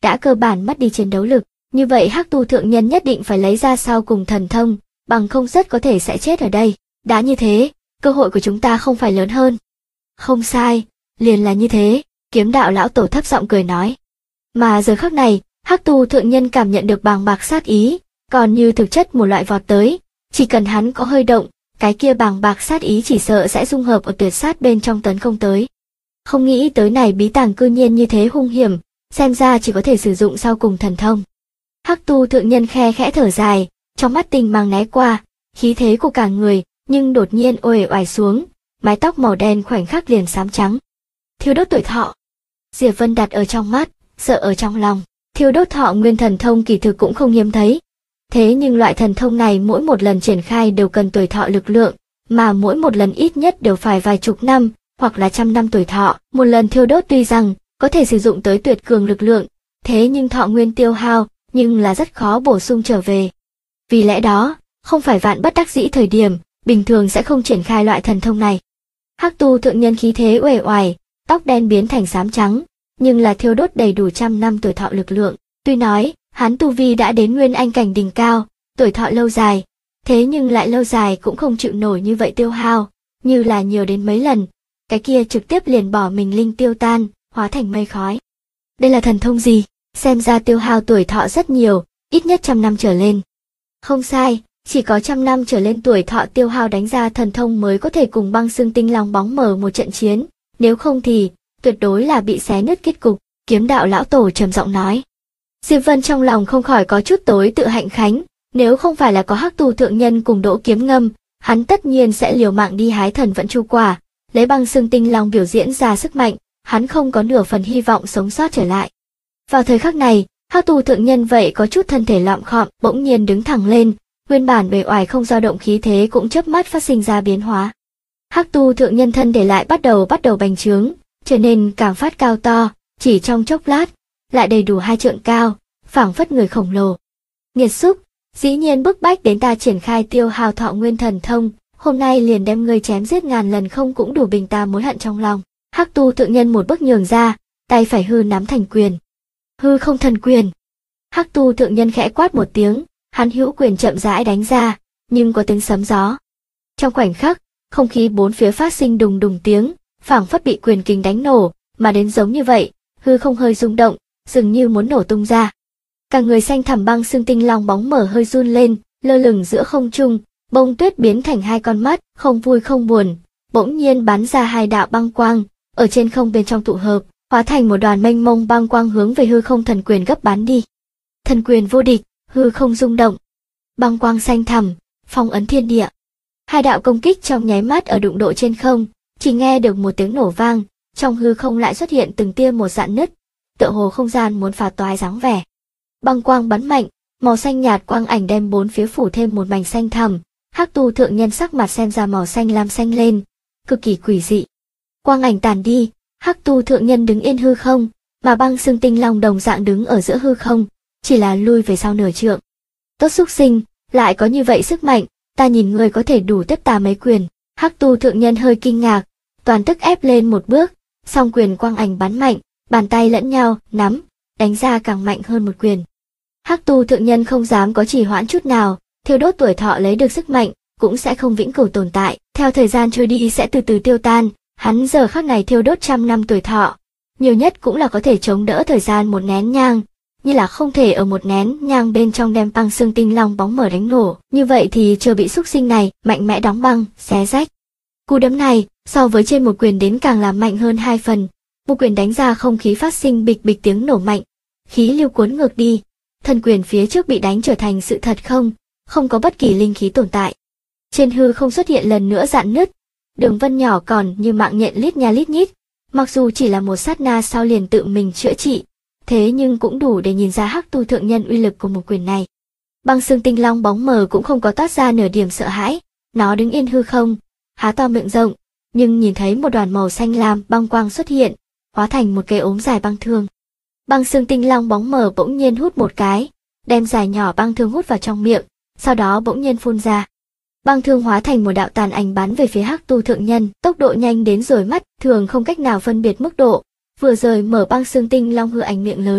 đã cơ bản mất đi chiến đấu lực. Như vậy Hắc Tu thượng nhân nhất định phải lấy ra sau cùng thần thông, bằng không rất có thể sẽ chết ở đây. Đã như thế, cơ hội của chúng ta không phải lớn hơn. Không sai, liền là như thế, Kiếm đạo lão tổ thấp giọng cười nói. Mà giờ khắc này, Hắc Tu thượng nhân cảm nhận được bàng bạc sát ý, còn như thực chất một loại vọt tới, chỉ cần hắn có hơi động, cái kia bàng bạc sát ý chỉ sợ sẽ dung hợp ở tuyệt sát bên trong tấn công tới. Không nghĩ tới này bí tàng cư nhiên như thế hung hiểm, xem ra chỉ có thể sử dụng sau cùng thần thông. Hắc Tu thượng nhân khe khẽ thở dài, trong mắt tinh mang né qua, khí thế của cả người, nhưng đột nhiên uể oải xuống, mái tóc màu đen khoảnh khắc liền xám trắng. Thiêu đốt tuổi thọ. Diệp Vân đặt ở trong mắt, sợ ở trong lòng. Thiêu đốt thọ nguyên thần thông kỳ thực cũng không hiếm thấy. Thế nhưng loại thần thông này mỗi một lần triển khai đều cần tuổi thọ lực lượng, mà mỗi một lần ít nhất đều phải vài chục năm, hoặc là trăm năm tuổi thọ. Một lần thiêu đốt tuy rằng có thể sử dụng tới tuyệt cường lực lượng, thế nhưng thọ nguyên tiêu hao, nhưng là rất khó bổ sung trở về. Vì lẽ đó, không phải vạn bất đắc dĩ thời điểm, bình thường sẽ không triển khai loại thần thông này. Hắc Tu thượng nhân khí thế uể oải, tóc đen biến thành xám trắng, nhưng là thiêu đốt đầy đủ trăm năm tuổi thọ lực lượng. Tuy nói, hắn tu vi đã đến nguyên anh cảnh đỉnh cao, tuổi thọ lâu dài, thế nhưng lại lâu dài cũng không chịu nổi như vậy tiêu hao, như là nhiều đến mấy lần, cái kia trực tiếp liền bỏ mình linh tiêu tan, hóa thành mây khói. Đây là thần thông gì? Xem ra tiêu hao tuổi thọ rất nhiều, ít nhất trăm năm trở lên. Không sai, chỉ có trăm năm trở lên tuổi thọ tiêu hao đánh ra thần thông mới có thể cùng Băng Xương Tinh Long bóng mở một trận chiến, nếu không thì tuyệt đối là bị xé nứt kết cục. Kiếm đạo lão tổ trầm giọng nói. Diệp Vân trong lòng không khỏi có chút tối tự hạnh khánh, nếu không phải là có Hắc Tu thượng nhân cùng Đỗ Kiếm Ngâm, hắn tất nhiên sẽ liều mạng đi hái thần vận chu quả, lấy Băng Xương Tinh Long biểu diễn ra sức mạnh, hắn không có nửa phần hy vọng sống sót trở lại. Vào thời khắc này, Hắc Tu thượng nhân vậy có chút thân thể lọm khọm, bỗng nhiên đứng thẳng lên, nguyên bản bề oải không dao động khí thế cũng chớp mắt phát sinh ra biến hóa. Hắc Tu thượng nhân thân thể lại bắt đầu bành trướng, trở nên càng phát cao to, chỉ trong chốc lát, lại đầy đủ 2 trượng cao, phảng phất người khổng lồ. Nghiệt xúc, dĩ nhiên bức bách đến ta triển khai tiêu hao thọ nguyên thần thông, hôm nay liền đem ngươi chém giết ngàn lần không cũng đủ bình ta mối hận trong lòng. Hắc Tu thượng nhân một bước nhường ra, tay phải hư nắm thành quyền. Hư không thần quyền. Hắc Tu thượng nhân khẽ quát một tiếng, hắn hữu quyền chậm rãi đánh ra, nhưng có tiếng sấm gió. Trong khoảnh khắc, không khí bốn phía phát sinh đùng đùng tiếng, phảng phất bị quyền kình đánh nổ, mà đến giống như vậy, hư không hơi rung động, dường như muốn nổ tung ra. Cả người xanh thẳm Băng Xương Tinh Long bóng mở hơi run lên, lơ lửng giữa không trung, bông tuyết biến thành 2 con mắt, không vui không buồn, bỗng nhiên bắn ra 2 đạo băng quang, ở trên không bên trong tụ hợp, hóa thành một đoàn mênh mông băng quang hướng về hư không thần quyền gấp bắn đi. Thần quyền vô địch, hư không rung động, băng quang xanh thẳm, phong ấn thiên địa. 2 đạo công kích trong nháy mắt ở đụng độ trên không, chỉ nghe được một tiếng nổ vang, trong hư không lại xuất hiện từng tia một rạn nứt, tựa hồ không gian muốn phá toái dáng vẻ. Băng quang bắn mạnh, màu xanh nhạt quang ảnh đem bốn phía phủ thêm một mảnh xanh thẳm, Hắc Tu thượng nhân sắc mặt xem ra màu xanh lam xanh lên, cực kỳ quỷ dị. Quang ảnh tàn đi, Hắc Tu thượng nhân đứng yên hư không, mà Băng Xương Tinh Long đồng dạng đứng ở giữa hư không, chỉ là lui về sau nửa trượng. Tốt xúc sinh, lại có như vậy sức mạnh, ta nhìn ngươi có thể đủ tiếp ta mấy quyền. Hắc Tu thượng nhân hơi kinh ngạc, toàn tức ép lên một bước, song quyền quang ảnh bắn mạnh, bàn tay lẫn nhau nắm, đánh ra càng mạnh hơn một quyền. Hắc Tu thượng nhân không dám có trì hoãn chút nào, thiêu đốt tuổi thọ lấy được sức mạnh, cũng sẽ không vĩnh cửu tồn tại, theo thời gian trôi đi sẽ từ từ tiêu tan, hắn giờ khắc này thiêu đốt trăm năm tuổi thọ, nhiều nhất cũng là có thể chống đỡ thời gian một nén nhang, như là không thể ở một nén nhang bên trong đem Băng Xương Tinh Long bóng mở đánh nổ, như vậy thì chờ bị xúc sinh này mạnh mẽ đóng băng, xé rách. Cú đấm này, so với trên một quyền đến càng làm mạnh hơn 2 phần, một quyền đánh ra không khí phát sinh bịch bịch tiếng nổ mạnh, khí lưu cuốn ngược đi, thần quyền phía trước bị đánh trở thành sự thật không có bất kỳ linh khí tồn tại. Trên hư không xuất hiện lần nữa rạn nứt, đường vân nhỏ còn như mạng nhện lít nha lít nhít, mặc dù chỉ là một sát na sau liền tự mình chữa trị, thế nhưng cũng đủ để nhìn ra Hắc Tu thượng nhân uy lực của một quyền này. Băng Xương Tinh Long bóng mờ cũng không có toát ra nửa điểm sợ hãi, nó đứng yên hư không, há to miệng rộng, nhưng nhìn thấy một đoàn màu xanh lam băng quang xuất hiện, hóa thành một cây ốm dài băng thương. Băng Xương Tinh Long bóng mờ bỗng nhiên hút một cái, đem dài nhỏ băng thương hút vào trong miệng, sau đó bỗng nhiên phun ra. Băng thương hóa thành một đạo tàn ảnh bắn về phía Hắc Tu thượng nhân, tốc độ nhanh đến rồi mắt thường không cách nào phân biệt mức độ. Vừa rời mở Băng Xương Tinh Long hư ảnh miệng lớn,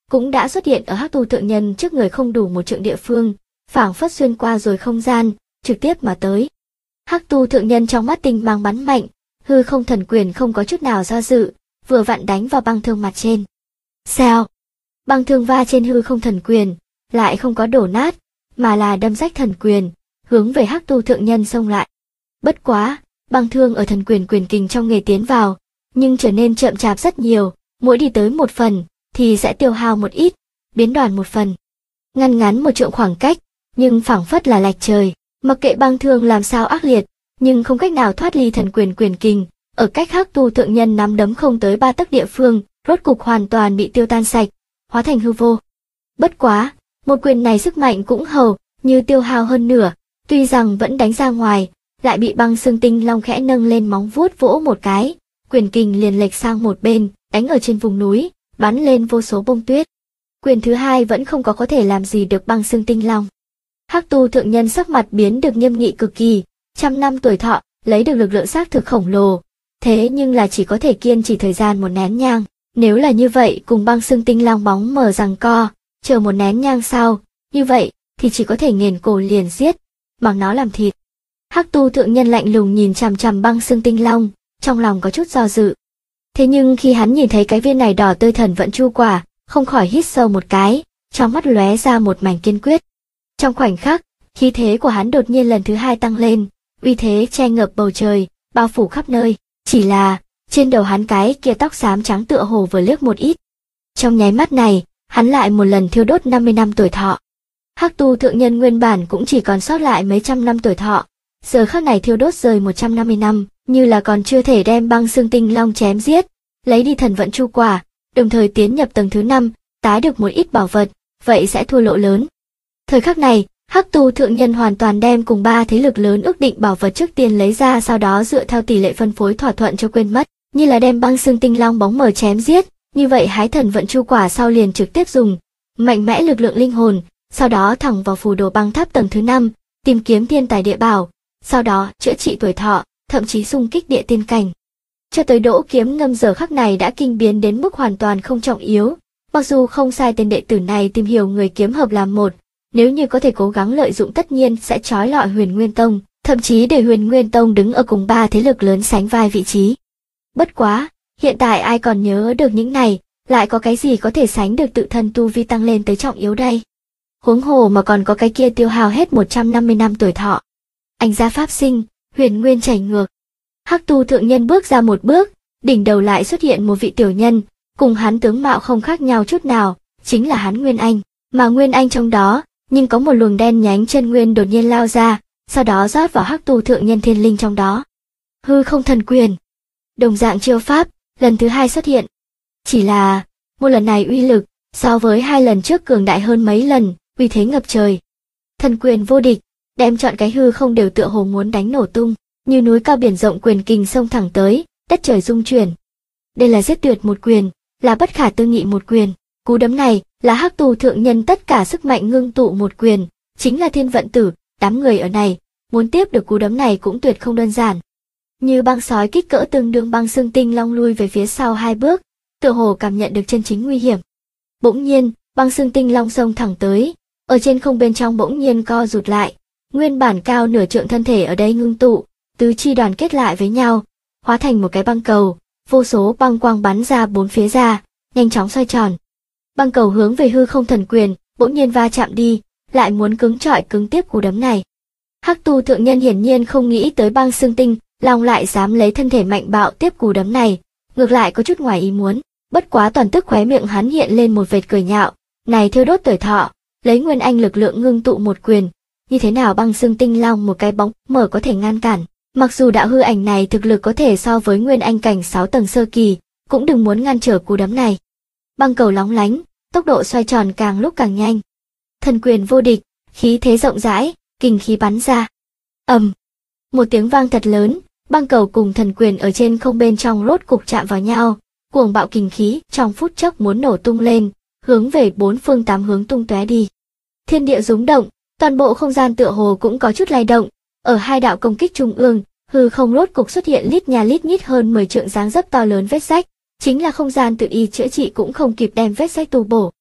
cũng đã xuất hiện ở Hắc Tu thượng nhân trước người không đủ một trượng địa phương, phảng phất xuyên qua rồi không gian, trực tiếp mà tới. Hắc Tu thượng nhân trong mắt tinh mang bắn mạnh, hư không thần quyền không có chút nào do dự, vừa vặn đánh vào băng thương mặt trên. Sao? Băng thương va trên hư không thần quyền, lại không có đổ nát, mà là đâm rách thần quyền, hướng về Hắc Tu thượng nhân xông lại. Bất quá, băng thương ở thần quyền quyền kình trong nghề tiến vào, nhưng trở nên chậm chạp rất nhiều, mỗi đi tới một phần, thì sẽ tiêu hao một ít, biến đoàn một phần. Ngăn ngắn một trượng khoảng cách, nhưng phảng phất là lệch trời, mặc kệ băng thương làm sao ác liệt, nhưng không cách nào thoát ly thần quyền quyền kình, ở cách Hắc Tu thượng nhân nắm đấm không tới 3 tấc địa phương, rốt cục hoàn toàn bị tiêu tan sạch, hóa thành hư vô. Bất quá, một quyền này sức mạnh cũng hầu như tiêu hao hơn nửa, tuy rằng vẫn đánh ra ngoài, lại bị băng xương tinh long khẽ nâng lên móng vuốt vỗ một cái, quyền kình liền lệch sang một bên, đánh ở trên vùng núi, bắn lên vô số bông tuyết. Quyền thứ hai vẫn không có thể làm gì được băng xương tinh long. Hắc Tu thượng nhân sắc mặt biến được nghiêm nghị cực kỳ, 100 năm tuổi thọ, lấy được lực lượng xác thực khổng lồ, thế nhưng là chỉ có thể kiên trì thời gian một nén nhang. Nếu là như vậy cùng băng xương tinh long bóng mờ giằng co, chờ một nén nhang sau, như vậy thì chỉ có thể nghiền cổ liền giết, bằng nó làm thịt. Hắc Tu thượng nhân lạnh lùng nhìn chằm chằm băng xương tinh long, trong lòng có chút do dự. Thế nhưng khi hắn nhìn thấy cái viên này đỏ tươi thần vận chu quả, không khỏi hít sâu một cái, trong mắt lóe ra một mảnh kiên quyết. Trong khoảnh khắc, khí thế của hắn đột nhiên lần thứ hai tăng lên, uy thế che ngập bầu trời, bao phủ khắp nơi, chỉ là trên đầu hắn cái kia tóc xám trắng tựa hồ vừa liếc một ít. Trong nháy mắt này, hắn lại một lần thiêu đốt 50 năm tuổi thọ. Hắc Tu thượng nhân nguyên bản cũng chỉ còn sót lại mấy trăm năm tuổi thọ, giờ khắc này thiêu đốt rời 150 năm, như là còn chưa thể đem băng xương tinh long chém giết, lấy đi thần vận chu quả, đồng thời tiến nhập tầng thứ 5, tái được một ít bảo vật, vậy sẽ thua lỗ lớn. Thời khắc này, Hắc Tu thượng nhân hoàn toàn đem cùng 3 thế lực lớn ước định bảo vật trước tiên lấy ra, sau đó dựa theo tỷ lệ phân phối thỏa thuận cho quên mất, như là đem băng xương tinh long bóng mờ chém giết, như vậy hái thần vận chu quả sau liền trực tiếp dùng mạnh mẽ lực lượng linh hồn, sau đó thẳng vào phù đồ băng tháp tầng thứ 5, tìm kiếm thiên tài địa bảo, sau đó chữa trị tuổi thọ, thậm chí xung kích địa tiên cảnh. Cho tới Đỗ Kiếm Ngâm giờ khắc này đã kinh biến đến mức hoàn toàn không trọng yếu, mặc dù không sai tên đệ tử này tìm hiểu người kiếm hợp làm một, nếu như có thể cố gắng lợi dụng tất nhiên sẽ trói lọi Huyền Nguyên Tông, thậm chí để Huyền Nguyên Tông đứng ở cùng 3 thế lực lớn sánh vai vị trí. Bất quá, hiện tại ai còn nhớ được những này, lại có cái gì có thể sánh được tự thân tu vi tăng lên tới trọng yếu đây? Huống hồ mà còn có cái kia tiêu hao hết 150 năm tuổi thọ. Anh gia pháp sinh, huyền nguyên chảy ngược. Hắc Tu thượng nhân bước ra một bước, đỉnh đầu lại xuất hiện một vị tiểu nhân, cùng hắn tướng mạo không khác nhau chút nào, chính là hắn Nguyên Anh, mà Nguyên Anh trong đó, nhưng có một luồng đen nhánh chân nguyên đột nhiên lao ra, sau đó rót vào Hắc Tu thượng nhân thiên linh trong đó. Hư không thần quyền. Đồng dạng chiêu pháp, lần thứ hai xuất hiện. Chỉ là, một lần này uy lực, so với 2 lần trước cường đại hơn mấy lần, uy thế ngập trời. Thần quyền vô địch, đem chọn cái hư không đều tựa hồ muốn đánh nổ tung, như núi cao biển rộng quyền kình xông thẳng tới, đất trời rung chuyển. Đây là giết tuyệt một quyền, là bất khả tư nghị một quyền. Cú đấm này là Hắc Tu thượng nhân tất cả sức mạnh ngưng tụ một quyền, chính là thiên vận tử, đám người ở này, muốn tiếp được cú đấm này cũng tuyệt không đơn giản. Như băng sói kích cỡ tương đương băng xương tinh long lui về phía sau 2 bước, tựa hồ cảm nhận được chân chính nguy hiểm. Bỗng nhiên, băng xương tinh long xông thẳng tới, ở trên không bên trong bỗng nhiên co rụt lại, nguyên bản cao nửa trượng thân thể ở đây ngưng tụ, tứ chi đoàn kết lại với nhau, hóa thành một cái băng cầu, vô số băng quang bắn ra bốn phía ra, nhanh chóng xoay tròn. Băng cầu hướng về hư không thần quyền, bỗng nhiên va chạm đi, lại muốn cứng trọi cứng tiếp cú đấm này. Hắc Tu thượng nhân hiển nhiên không nghĩ tới băng xương tinh long lại dám lấy thân thể mạnh bạo tiếp cú đấm này, ngược lại có chút ngoài ý muốn. Bất quá toàn tức khóe miệng hắn hiện lên một vệt cười nhạo, này thiêu đốt tuổi thọ, lấy Nguyên Anh lực lượng ngưng tụ một quyền, như thế nào băng xương tinh long một cái bóng mở có thể ngăn cản. Mặc dù đạo hư ảnh này thực lực có thể so với Nguyên Anh cảnh 6 tầng sơ kỳ, cũng đừng muốn ngăn trở cú đấm này. Băng cầu lóng lánh, tốc độ xoay tròn càng lúc càng nhanh. Thần quyền vô địch, khí thế rộng rãi, kình khí bắn ra. Ầm, một tiếng vang thật lớn, băng cầu cùng thần quyền ở trên không bên trong rốt cục chạm vào nhau, cuồng bạo kình khí trong phút chốc muốn nổ tung lên, hướng về 4 phương 8 hướng tung tóe đi. Thiên địa rúng động, toàn bộ không gian tựa hồ cũng có chút lay động, ở 2 đạo công kích trung ương, hư không rốt cục xuất hiện lít nhà lít nhít hơn 10 trượng dáng dấp to lớn vết rách, chính là không gian tự y chữa trị cũng không kịp đem vết rách tu bổ.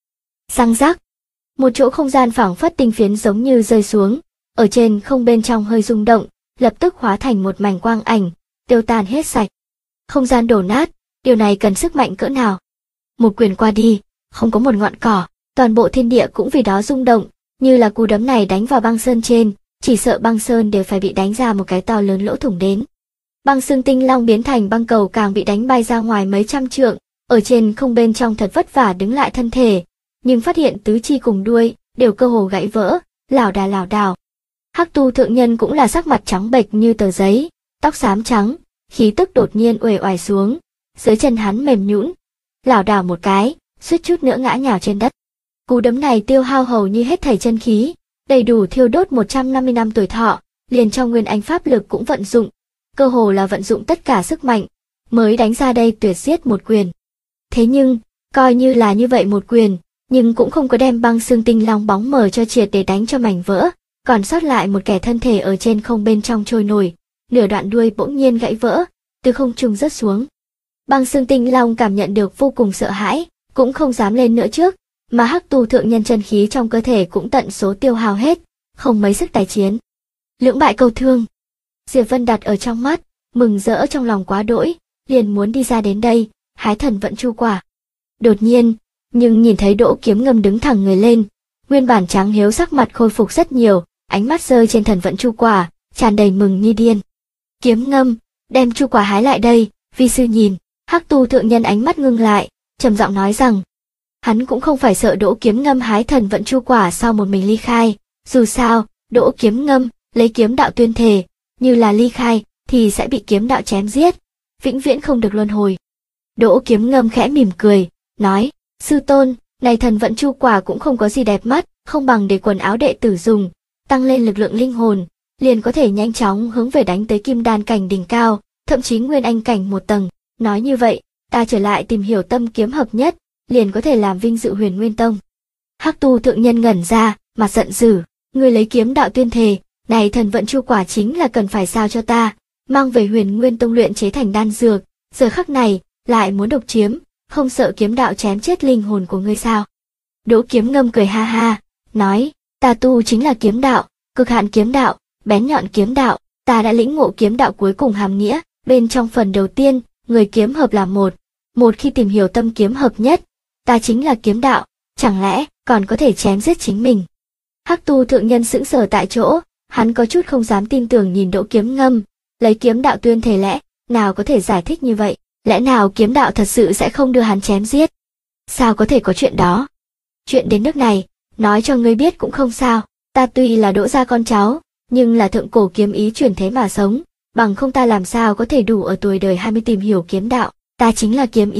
Răng rắc, một chỗ không gian phảng phất tinh phiến giống như rơi xuống, ở trên không bên trong hơi rung động, lập tức hóa thành một mảnh quang ảnh, tiêu tan hết sạch. Không gian đổ nát, điều này cần sức mạnh cỡ nào? Một quyền qua đi, không có một ngọn cỏ, toàn bộ thiên địa cũng vì đó rung động, như là cú đấm này đánh vào băng sơn trên, chỉ sợ băng sơn đều phải bị đánh ra một cái to lớn lỗ thủng đến. Băng xương tinh long biến thành băng cầu càng bị đánh bay ra ngoài mấy trăm trượng, ở trên không bên trong thật vất vả đứng lại thân thể, nhưng phát hiện tứ chi cùng đuôi đều cơ hồ gãy vỡ, lảo đảo. Hắc Tu thượng nhân cũng là sắc mặt trắng bệch như tờ giấy, tóc xám trắng, khí tức đột nhiên uể oải xuống, dưới chân hắn mềm nhũn, lảo đảo một cái, suýt chút nữa ngã nhào trên đất. Cú đấm này tiêu hao hầu như hết thảy chân khí, đầy đủ thiêu đốt 150 năm tuổi thọ, liền trong nguyên anh pháp lực cũng vận dụng, cơ hồ là vận dụng tất cả sức mạnh, mới đánh ra đây tuyệt giết một quyền. Thế nhưng, coi như là như vậy một quyền, nhưng cũng không có đem băng xương tinh long bóng mờ cho triệt để đánh cho mảnh vỡ, còn sót lại một kẻ thân thể ở trên không bên trong trôi nổi, nửa đoạn đuôi bỗng nhiên gãy vỡ, từ không trung rớt xuống. Băng xương tinh long cảm nhận được vô cùng sợ hãi, cũng không dám lên nữa trước, mà Hắc Tu thượng nhân chân khí trong cơ thể cũng tận số tiêu hao hết, không mấy sức tái chiến. Lưỡng bại câu thương. Diệp Vân đặt ở trong mắt, mừng rỡ trong lòng quá đỗi, liền muốn đi ra đến đây, hái thần vận chu quả. Đột nhiên, nhưng nhìn thấy Đỗ Kiếm Ngâm đứng thẳng người lên, nguyên bản trắng hiếu sắc mặt khôi phục rất nhiều, ánh mắt rơi trên thần vận chu quả, tràn đầy mừng như điên. Kiếm Ngâm, đem chu quả hái lại đây, vi sư nhìn. Hắc Tu thượng nhân ánh mắt ngưng lại, trầm giọng nói rằng, hắn cũng không phải sợ Đỗ Kiếm Ngâm hái thần vận chu quả sau một mình ly khai, dù sao, Đỗ Kiếm Ngâm lấy kiếm đạo tuyên thề, như là ly khai thì sẽ bị kiếm đạo chém giết, vĩnh viễn không được luân hồi. Đỗ Kiếm Ngâm khẽ mỉm cười, nói, sư tôn, này thần vận chu quả cũng không có gì đẹp mắt, không bằng để quần áo đệ tử dùng, tăng lên lực lượng linh hồn, liền có thể nhanh chóng hướng về đánh tới kim đan cảnh đỉnh cao, thậm chí nguyên anh cảnh một tầng. Nói như vậy, ta trở lại tìm hiểu tâm kiếm hợp nhất, liền có thể làm vinh dự Huyền Nguyên Tông. Hắc Tu thượng nhân ngẩn ra, mặt giận dữ, ngươi lấy kiếm đạo tuyên thề, này thần vận chu quả chính là cần phải sao cho ta, mang về Huyền Nguyên Tông luyện chế thành đan dược, giờ khắc này lại muốn độc chiếm, không sợ kiếm đạo chém chết linh hồn của ngươi sao? Đỗ Kiếm Ngâm cười ha ha, nói, ta tu chính là kiếm đạo, cực hạn kiếm đạo, bén nhọn kiếm đạo, ta đã lĩnh ngộ kiếm đạo cuối cùng hàm nghĩa, bên trong phần đầu tiên, người kiếm hợp là một khi tìm hiểu tâm kiếm hợp nhất, ta chính là kiếm đạo, chẳng lẽ còn có thể chém giết chính mình? Hắc Tu thượng nhân sững sờ tại chỗ, hắn có chút không dám tin tưởng nhìn Đỗ Kiếm Ngâm, lấy kiếm đạo tuyên thề lẽ, nào có thể giải thích như vậy, lẽ nào kiếm đạo thật sự sẽ không đưa hắn chém giết? Sao có thể có chuyện đó? Chuyện đến nước này, nói cho ngươi biết cũng không sao, ta tuy là Đỗ gia con cháu, nhưng là thượng cổ kiếm ý truyền thế mà sống, bằng không ta làm sao có thể đủ ở tuổi đời 20 tìm hiểu kiếm đạo, ta chính là kiếm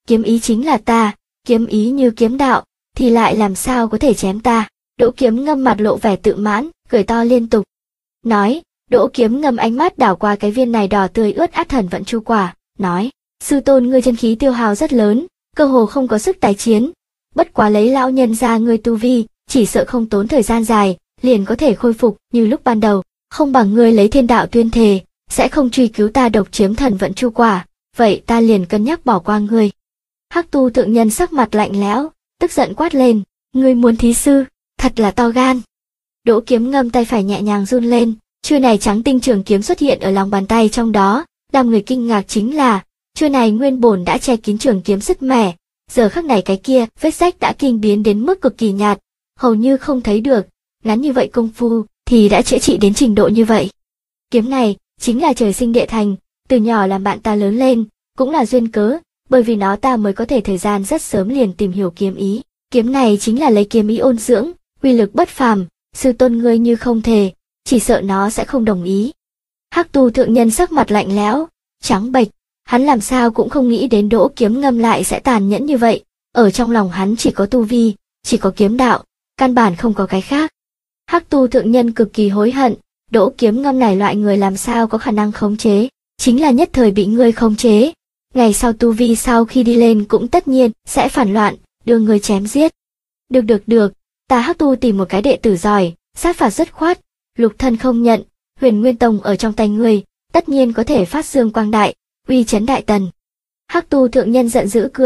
ý chính là ta, kiếm ý như kiếm đạo, thì lại làm sao có thể chém ta? Đỗ Kiếm Ngâm mặt lộ vẻ tự mãn, cười to liên tục. Nói, Đỗ Kiếm Ngâm ánh mắt đảo qua cái viên này đỏ tươi ướt át thần vận chu quả, nói, sư tôn ngươi chân khí tiêu hao rất lớn, cơ hồ không có sức tái chiến, bất quá lấy lão nhân ra ngươi tu vi, chỉ sợ không tốn thời gian dài, liền có thể khôi phục như lúc ban đầu, không bằng ngươi lấy thiên đạo tuyên thề, sẽ không truy cứu ta độc chiếm thần vận chu quả, vậy ta liền cân nhắc bỏ qua ngươi. Hắc Tu thượng nhân sắc mặt lạnh lẽo, tức giận quát lên, ngươi muốn thí sư, thật là to gan. Đỗ Kiếm Ngâm tay phải nhẹ nhàng run lên, chuôi này trắng tinh trường kiếm xuất hiện ở lòng bàn tay trong đó, làm người kinh ngạc chính là, chuôi này nguyên bổn đã che kín trường kiếm sức mẻ, giờ khắc này cái kia vết rách đã kinh biến đến mức cực kỳ nhạt, hầu như không thấy được, ngắn như vậy công phu thì đã chữa trị đến trình độ như vậy. Kiếm này chính là trời sinh địa thành, từ nhỏ làm bạn ta lớn lên, cũng là duyên cớ, bởi vì nó ta mới có thể thời gian rất sớm liền tìm hiểu kiếm ý. Kiếm này chính là lấy kiếm ý ôn dưỡng, uy lực bất phàm, sư tôn ngươi như không thể, chỉ sợ nó sẽ không đồng ý. Hắc Tu thượng nhân sắc mặt lạnh lẽo, trắng bệch, hắn làm sao cũng không nghĩ đến Đỗ Kiếm Ngâm lại sẽ tàn nhẫn như vậy, ở trong lòng hắn chỉ có tu vi, chỉ có kiếm đạo, căn bản không có cái khác. Hắc Tu thượng nhân cực kỳ hối hận, Đỗ Kiếm Ngâm này loại người làm sao có khả năng khống chế, chính là nhất thời bị ngươi khống chế. Ngày sau tu vi sau khi đi lên cũng tất nhiên sẽ phản loạn, đưa người chém giết. Được, ta Hắc Tu tìm một cái đệ tử giỏi, sát phạt dứt khoát, lục thân không nhận, Huyền Nguyên Tông ở trong tay ngươi, tất nhiên có thể phát dương quang đại, uy chấn đại tần. Hắc Tu thượng nhân giận dữ cười,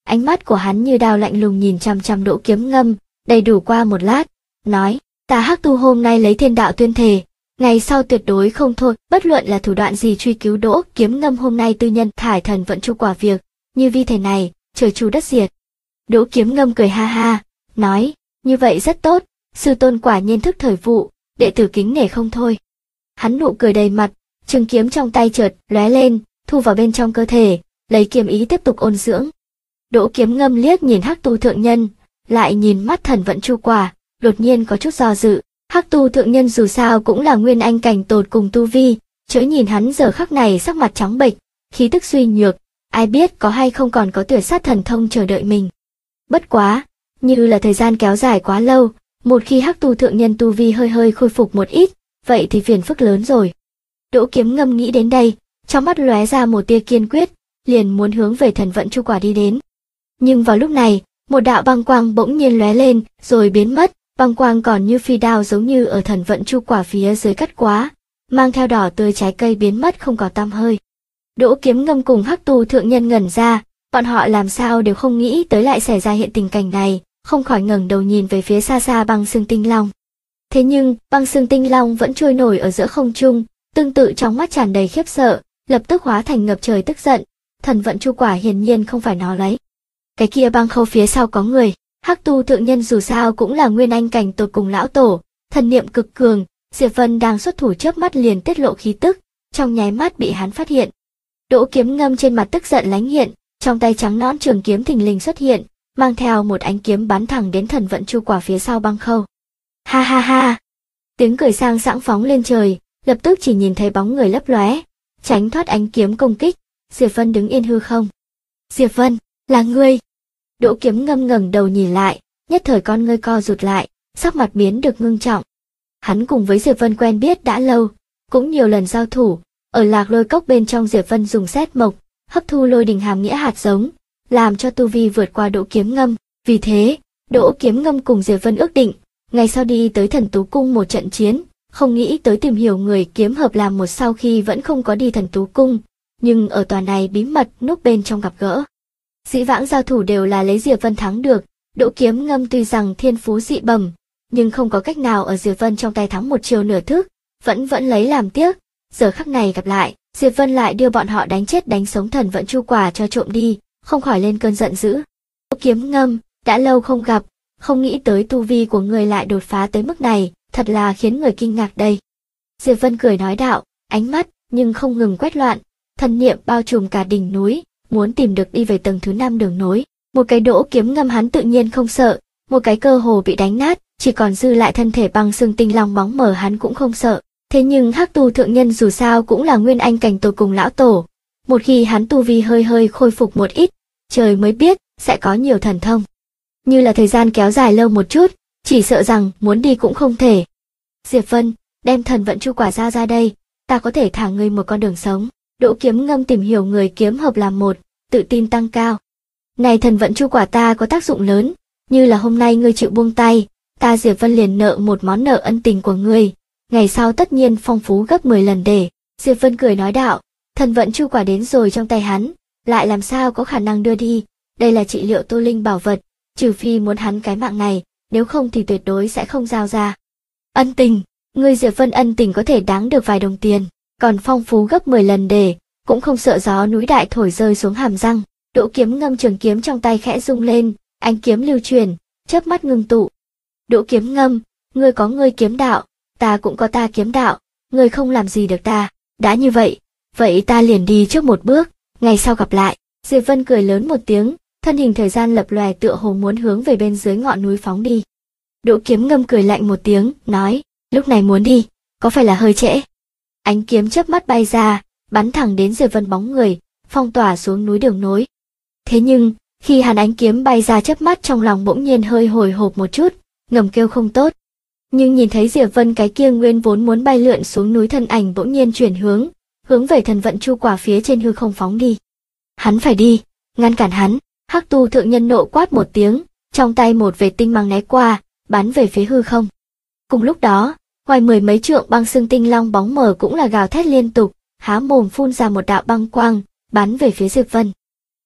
Ánh mắt của hắn như đao lạnh lùng nhìn chằm chằm Đỗ Kiếm Ngâm, đầy đủ qua một lát, nói, ta Hắc Tu hôm nay lấy thiên đạo tuyên thề, ngày sau tuyệt đối không thôi, bất luận là thủ đoạn gì truy cứu Đỗ Kiếm Ngâm hôm nay tư nhân thải thần vận chu quả việc, như vi thể này, trời chu đất diệt. Đỗ Kiếm Ngâm cười ha ha, nói, như vậy rất tốt, sư tôn quả nhiên thức thời vụ, đệ tử kính nể không thôi. Hắn nụ cười đầy mặt, trường kiếm trong tay chợt lóe lên, thu vào bên trong cơ thể, lấy kiếm ý tiếp tục ôn dưỡng. Đỗ Kiếm Ngâm liếc nhìn Hắc Tu thượng nhân, lại nhìn mắt thần vận chu quả, đột nhiên có chút do dự. Hắc Tu thượng nhân dù sao cũng là nguyên anh cảnh tột cùng tu vi, chớ nhìn hắn giờ khắc này sắc mặt trắng bệch, khí tức suy nhược, ai biết có hay không còn có tuyệt sát thần thông chờ đợi mình. Bất quá, như là thời gian kéo dài quá lâu, một khi Hắc Tu thượng nhân tu vi hơi khôi phục một ít, vậy thì phiền phức lớn rồi. Đỗ Kiếm Ngâm nghĩ đến đây, trong mắt lóe ra một tia kiên quyết, liền muốn hướng về thần vận chu quả đi đến. Nhưng vào lúc này, một đạo băng quang bỗng nhiên lóe lên, rồi biến mất, băng quang còn như phi đao giống như ở thần vận chu quả phía dưới cắt quá, mang theo đỏ tươi trái cây biến mất không có tăm hơi. Đỗ Kiếm Ngâm cùng Hắc Tu thượng nhân ngẩn ra, bọn họ làm sao đều không nghĩ tới lại xảy ra hiện tình cảnh này, không khỏi ngẩng đầu nhìn về phía xa xa băng xương tinh long. Thế nhưng, băng xương tinh long vẫn trôi nổi ở giữa không trung, tương tự trong mắt tràn đầy khiếp sợ, lập tức hóa thành ngập trời tức giận, thần vận chu quả hiển nhiên không phải nó lấy. Cái kia băng khâu phía sau có người, Hắc Tu thượng nhân dù sao cũng là nguyên anh cảnh tột cùng lão tổ, thần niệm cực cường, Diệp Vân đang xuất thủ chớp mắt liền tiết lộ khí tức, trong nháy mắt bị hắn phát hiện. Đỗ Kiếm Ngâm trên mặt tức giận lánh hiện, trong tay trắng nõn trường kiếm thình lình xuất hiện, mang theo một ánh kiếm bắn thẳng đến thần vận chu quả phía sau băng khâu. Ha ha ha! Tiếng cười sang sảng phóng lên trời, lập tức chỉ nhìn thấy bóng người lấp lóe, tránh thoát ánh kiếm công kích. Diệp Vân đứng yên hư không. Diệp Vân, là ngươi! Đỗ Kiếm Ngâm ngẩng đầu nhìn lại, nhất thời con ngươi co rụt lại, sắc mặt biến được ngưng trọng. Hắn cùng với Diệp Vân quen biết đã lâu, cũng nhiều lần giao thủ, ở Lạc Lôi Cốc bên trong Diệp Vân dùng sét mộc, hấp thu lôi đình hàm nghĩa hạt giống, làm cho tu vi vượt qua Đỗ Kiếm Ngâm, vì thế, Đỗ Kiếm Ngâm cùng Diệp Vân ước định, ngày sau đi tới Thần Tú Cung một trận chiến, không nghĩ tới tìm hiểu người kiếm hợp làm một sau khi vẫn không có đi Thần Tú Cung, nhưng ở tòa này bí mật núp bên trong gặp gỡ. Dĩ vãng giao thủ đều là lấy Diệp Vân thắng được, Đỗ Kiếm Ngâm tuy rằng thiên phú dị bẩm, nhưng không có cách nào ở Diệp Vân trong tay thắng một chiều nửa thức, vẫn lấy làm tiếc. Giờ khắc này gặp lại, Diệp Vân lại đưa bọn họ đánh chết đánh sống thần vận chu quả cho trộm đi, không khỏi lên cơn giận dữ. Đỗ Kiếm Ngâm, đã lâu không gặp, không nghĩ tới tu vi của người lại đột phá tới mức này, thật là khiến người kinh ngạc đây. Diệp Vân cười nói đạo, ánh mắt nhưng không ngừng quét loạn, thần niệm bao trùm cả đỉnh núi, muốn tìm được đi về tầng thứ 5 đường nối. Một cái Đỗ Kiếm Ngâm hắn tự nhiên không sợ, một cái cơ hồ bị đánh nát, chỉ còn dư lại thân thể băng xương tinh long bóng mờ hắn cũng không sợ. Thế nhưng Hắc Tu thượng nhân dù sao cũng là nguyên anh cảnh tột cùng lão tổ, một khi hắn tu vi hơi khôi phục một ít, trời mới biết sẽ có nhiều thần thông. Như là thời gian kéo dài lâu một chút, chỉ sợ rằng muốn đi cũng không thể. Diệp Vân, đem thần vận chu quả ra đây, ta có thể thả ngươi một con đường sống. Đỗ Kiếm Ngâm tìm hiểu người kiếm hợp làm một, tự tin tăng cao. Này thần vận chu quả ta có tác dụng lớn, như là hôm nay ngươi chịu buông tay, ta Diệp Vân liền nợ một món nợ ân tình của ngươi, ngày sau tất nhiên phong phú gấp 10 lần để. Diệp Vân cười nói đạo, thần vận chu quả đến rồi trong tay hắn, lại làm sao có khả năng đưa đi, đây là trị liệu tu linh bảo vật, trừ phi muốn hắn cái mạng này, nếu không thì tuyệt đối sẽ không giao ra. Ân tình, ngươi Diệp Vân ân tình có thể đáng được vài đồng tiền, còn phong phú gấp 10 lần để, cũng không sợ gió núi đại thổi rơi xuống hàm răng. Đỗ Kiếm Ngâm trường kiếm trong tay khẽ rung lên, ánh kiếm lưu truyền, chớp mắt ngưng tụ. Đỗ Kiếm Ngâm, ngươi có ngươi kiếm đạo, ta cũng có ta kiếm đạo, ngươi không làm gì được ta, đã như vậy, vậy ta liền đi trước một bước, ngày sau gặp lại. Diệp Vân cười lớn một tiếng, thân hình thời gian lập lòe tựa hồ muốn hướng về bên dưới ngọn núi phóng đi. Đỗ Kiếm Ngâm cười lạnh một tiếng, nói, lúc này muốn đi, có phải là hơi trễ? Ánh kiếm chớp mắt bay ra, bắn thẳng đến Diệp Vân bóng người, phong tỏa xuống núi đường nối. Thế nhưng, khi hàn ánh kiếm bay ra chớp mắt trong lòng bỗng nhiên hơi hồi hộp một chút, ngầm kêu không tốt. Nhưng nhìn thấy Diệp Vân cái kia nguyên vốn muốn bay lượn xuống núi thân ảnh bỗng nhiên chuyển hướng về thần vận chu quả phía trên hư không phóng đi. Hắn phải đi, ngăn cản hắn. Hắc Tu thượng nhân nộ quát một tiếng, trong tay một vệt tinh mang né qua, bắn về phía hư không. Cùng lúc đó, ngoài 10 mấy trượng băng xương tinh long bóng mờ cũng là gào thét liên tục, há mồm phun ra một đạo băng quang, bắn về phía Diệp Vân.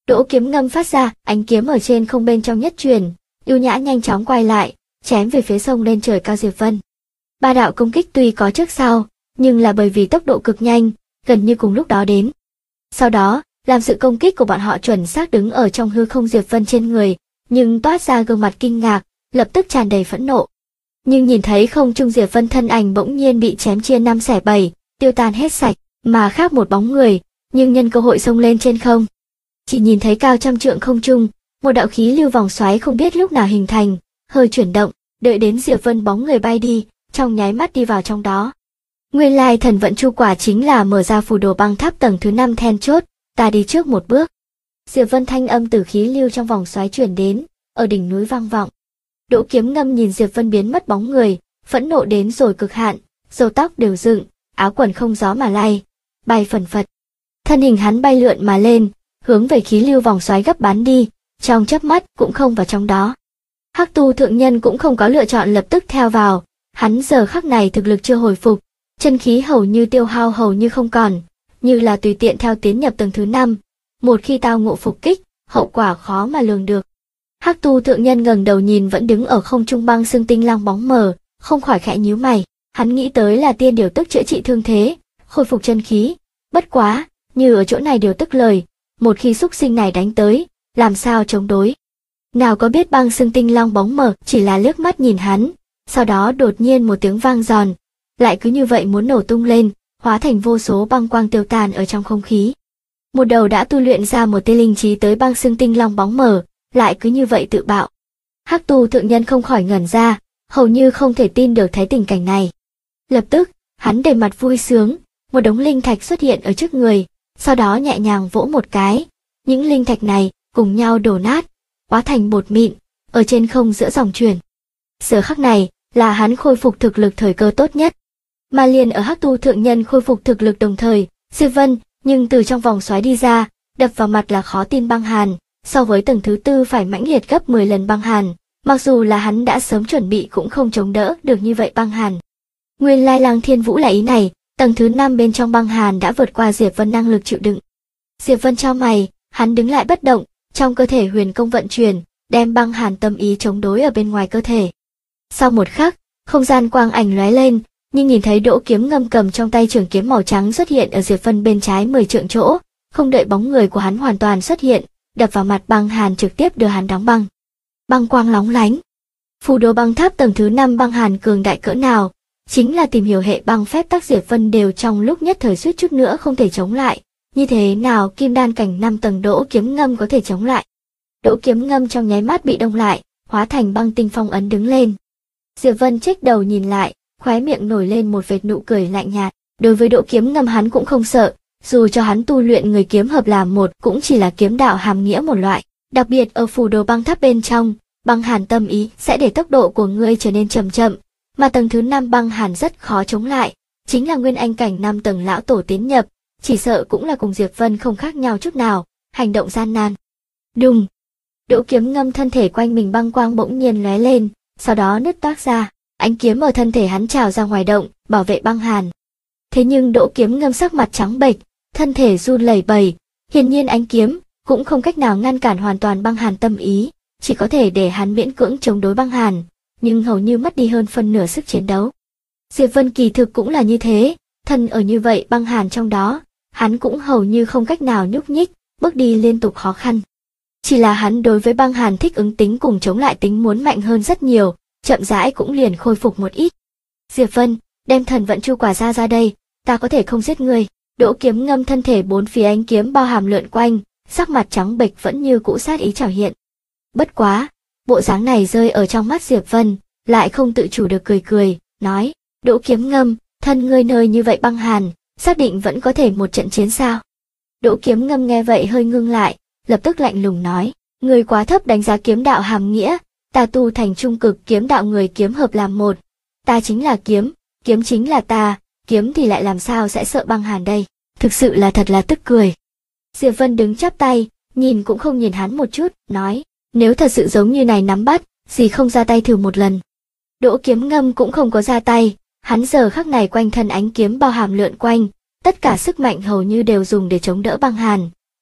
Đỗ Kiếm Ngâm phát ra, ánh kiếm ở trên không bên trong nhất chuyển, ưu nhã nhanh chóng quay lại, chém về phía sông lên trời cao Diệp Vân. Ba đạo công kích tuy có trước sau, nhưng là bởi vì tốc độ cực nhanh, gần như cùng lúc đó đến. Sau đó, làm sự công kích của bọn họ chuẩn xác đứng ở trong hư không Diệp Vân trên người, nhưng toát ra gương mặt kinh ngạc, lập tức tràn đầy phẫn nộ. Nhưng nhìn thấy không trung Diệp Vân thân ảnh bỗng nhiên bị chém chia 5 xẻ 7, tiêu tan hết sạch, mà khác một bóng người, nhưng nhân cơ hội xông lên trên không. Chỉ nhìn thấy cao trăm trượng không trung, một đạo khí lưu vòng xoáy không biết lúc nào hình thành, hơi chuyển động, đợi đến Diệp Vân bóng người bay đi, trong nháy mắt đi vào trong đó. Nguyên lai thần vận chu quả chính là mở ra phù đồ băng tháp tầng thứ 5 then chốt, ta đi trước một bước. Diệp Vân thanh âm từ khí lưu trong vòng xoáy chuyển đến, ở đỉnh núi vang vọng. Đỗ Kiếm Ngâm nhìn Diệp Vân biến mất bóng người, phẫn nộ đến rồi cực hạn, râu tóc đều dựng, áo quần không gió mà lay, bay phần phật. Thân hình hắn bay lượn mà lên, hướng về khí lưu vòng xoáy gấp bắn đi, trong chớp mắt cũng không vào trong đó. Hắc Tu thượng nhân cũng không có lựa chọn lập tức theo vào, hắn giờ khắc này thực lực chưa hồi phục, chân khí hầu như tiêu hao hầu như không còn, như là tùy tiện theo tiến nhập tầng thứ 5, một khi tao ngộ phục kích, hậu quả khó mà lường được. Hắc Tu thượng nhân ngẩng đầu nhìn vẫn đứng ở không trung băng xương tinh lang bóng mờ, không khỏi khẽ nhíu mày, hắn nghĩ tới là tiên điều tức chữa trị thương thế, khôi phục chân khí, bất quá, như ở chỗ này điều tức lời, một khi xúc sinh này đánh tới, làm sao chống đối. Nào có biết băng xương tinh long bóng mờ chỉ là liếc mắt nhìn hắn, sau đó đột nhiên một tiếng vang giòn, lại cứ như vậy muốn nổ tung lên, hóa thành vô số băng quang tiêu tàn ở trong không khí. Một đầu đã tu luyện ra một tia linh trí tới băng xương tinh long bóng mờ, lại cứ như vậy tự bạo. Hắc Tu thượng nhân không khỏi ngẩn ra, hầu như không thể tin được thấy tình cảnh này. Lập tức, hắn đầy mặt vui sướng, một đống linh thạch xuất hiện ở trước người, sau đó nhẹ nhàng vỗ một cái, những linh thạch này cùng nhau đổ nát, hóa thành bột mịn, ở trên không giữa dòng chuyển. Giờ khắc này là hắn khôi phục thực lực thời cơ tốt nhất. Mà liền ở Hắc Tu thượng nhân khôi phục thực lực đồng thời, Diệp Vân nhưng từ trong vòng xoáy đi ra, đập vào mặt là khó tin băng hàn, so với tầng thứ 4 phải mãnh liệt gấp 10 lần băng hàn, mặc dù là hắn đã sớm chuẩn bị cũng không chống đỡ được như vậy băng hàn. Nguyên lai Lăng Thiên Vũ là ý này, tầng thứ 5 bên trong băng hàn đã vượt qua Diệp Vân năng lực chịu đựng. Diệp Vân chau mày, hắn đứng lại bất động, trong cơ thể huyền công vận chuyển, đem băng hàn tâm ý chống đối ở bên ngoài cơ thể. Sau một khắc, không gian quang ảnh lóe lên, nhưng nhìn thấy Đỗ Kiếm Ngâm cầm trong tay trường kiếm màu trắng xuất hiện ở Diệp Vân bên trái 10 trượng chỗ, không đợi bóng người của hắn hoàn toàn xuất hiện, đập vào mặt băng hàn trực tiếp đưa hắn đóng băng. Băng quang lóng lánh. Phù đồ băng tháp tầng thứ 5 băng hàn cường đại cỡ nào, chính là tìm hiểu hệ băng phép tắc Diệp Vân đều trong lúc nhất thời suýt chút nữa không thể chống lại, như thế nào kim đan cảnh 5 tầng Đỗ Kiếm Ngâm có thể chống lại. Đỗ Kiếm Ngâm trong nháy mắt bị đông lại, hóa thành băng tinh phong ấn đứng lên. Diệp Vân chếch đầu nhìn lại, khóe miệng nổi lên một vệt nụ cười lạnh nhạt, đối với Đỗ Kiếm Ngâm hắn cũng không sợ, dù cho hắn tu luyện người kiếm hợp làm một cũng chỉ là kiếm đạo hàm nghĩa một loại, đặc biệt ở phù đồ băng tháp bên trong, băng hàn tâm ý sẽ để tốc độ của ngươi trở nên chậm chậm, mà tầng thứ 5 băng hàn rất khó chống lại, chính là nguyên anh cảnh 5 tầng lão tổ tiến nhập, chỉ sợ cũng là cùng Diệp Vân không khác nhau chút nào, hành động gian nan. Đùng. Đỗ Kiếm Ngâm thân thể quanh mình băng quang bỗng nhiên lóe lên, sau đó nứt toác ra, ánh kiếm ở thân thể hắn trào ra ngoài động, bảo vệ băng hàn. Thế nhưng Đỗ Kiếm Ngâm sắc mặt trắng bệch, thân thể run lẩy bẩy, hiển nhiên ánh kiếm cũng không cách nào ngăn cản hoàn toàn băng hàn tâm ý, chỉ có thể để hắn miễn cưỡng chống đối băng hàn, nhưng hầu như mất đi hơn phân nửa sức chiến đấu. Diệp Vân kỳ thực cũng là như thế, thân ở như vậy băng hàn trong đó, hắn cũng hầu như không cách nào nhúc nhích, bước đi liên tục khó khăn. Chỉ là hắn đối với băng hàn thích ứng tính cùng chống lại tính muốn mạnh hơn rất nhiều, chậm rãi cũng liền khôi phục một ít. Diệp Vân, đem thần vận chu quả ra đây, ta có thể không giết ngươi. Đỗ Kiếm Ngâm thân thể bốn phía ánh kiếm bao hàm lượn quanh, sắc mặt trắng bệch vẫn như cũ sát ý trảo hiện. Bất quá, bộ dáng này rơi ở trong mắt Diệp Vân, lại không tự chủ được cười, nói, Đỗ Kiếm Ngâm, thân ngươi nơi như vậy băng hàn, xác định vẫn có thể một trận chiến sao? Đỗ Kiếm Ngâm nghe vậy hơi ngưng lại, lập tức lạnh lùng nói, ngươi quá thấp đánh giá kiếm đạo hàm nghĩa, ta tu thành trung cực kiếm đạo người kiếm hợp làm một, ta chính là kiếm, kiếm chính là ta, kiếm thì lại làm sao sẽ sợ băng hàn đây, thực sự là thật là tức cười. Diệp Vân đứng chắp tay, nhìn cũng không nhìn hắn một chút, nói, nếu thật sự giống như này nắm bắt, gì không ra tay thử một lần. Đỗ Kiếm Ngâm cũng không có ra tay, hắn giờ khắc này quanh thân ánh kiếm bao hàm lượn quanh, tất cả sức mạnh hầu như đều dùng để chống đỡ băng hàn,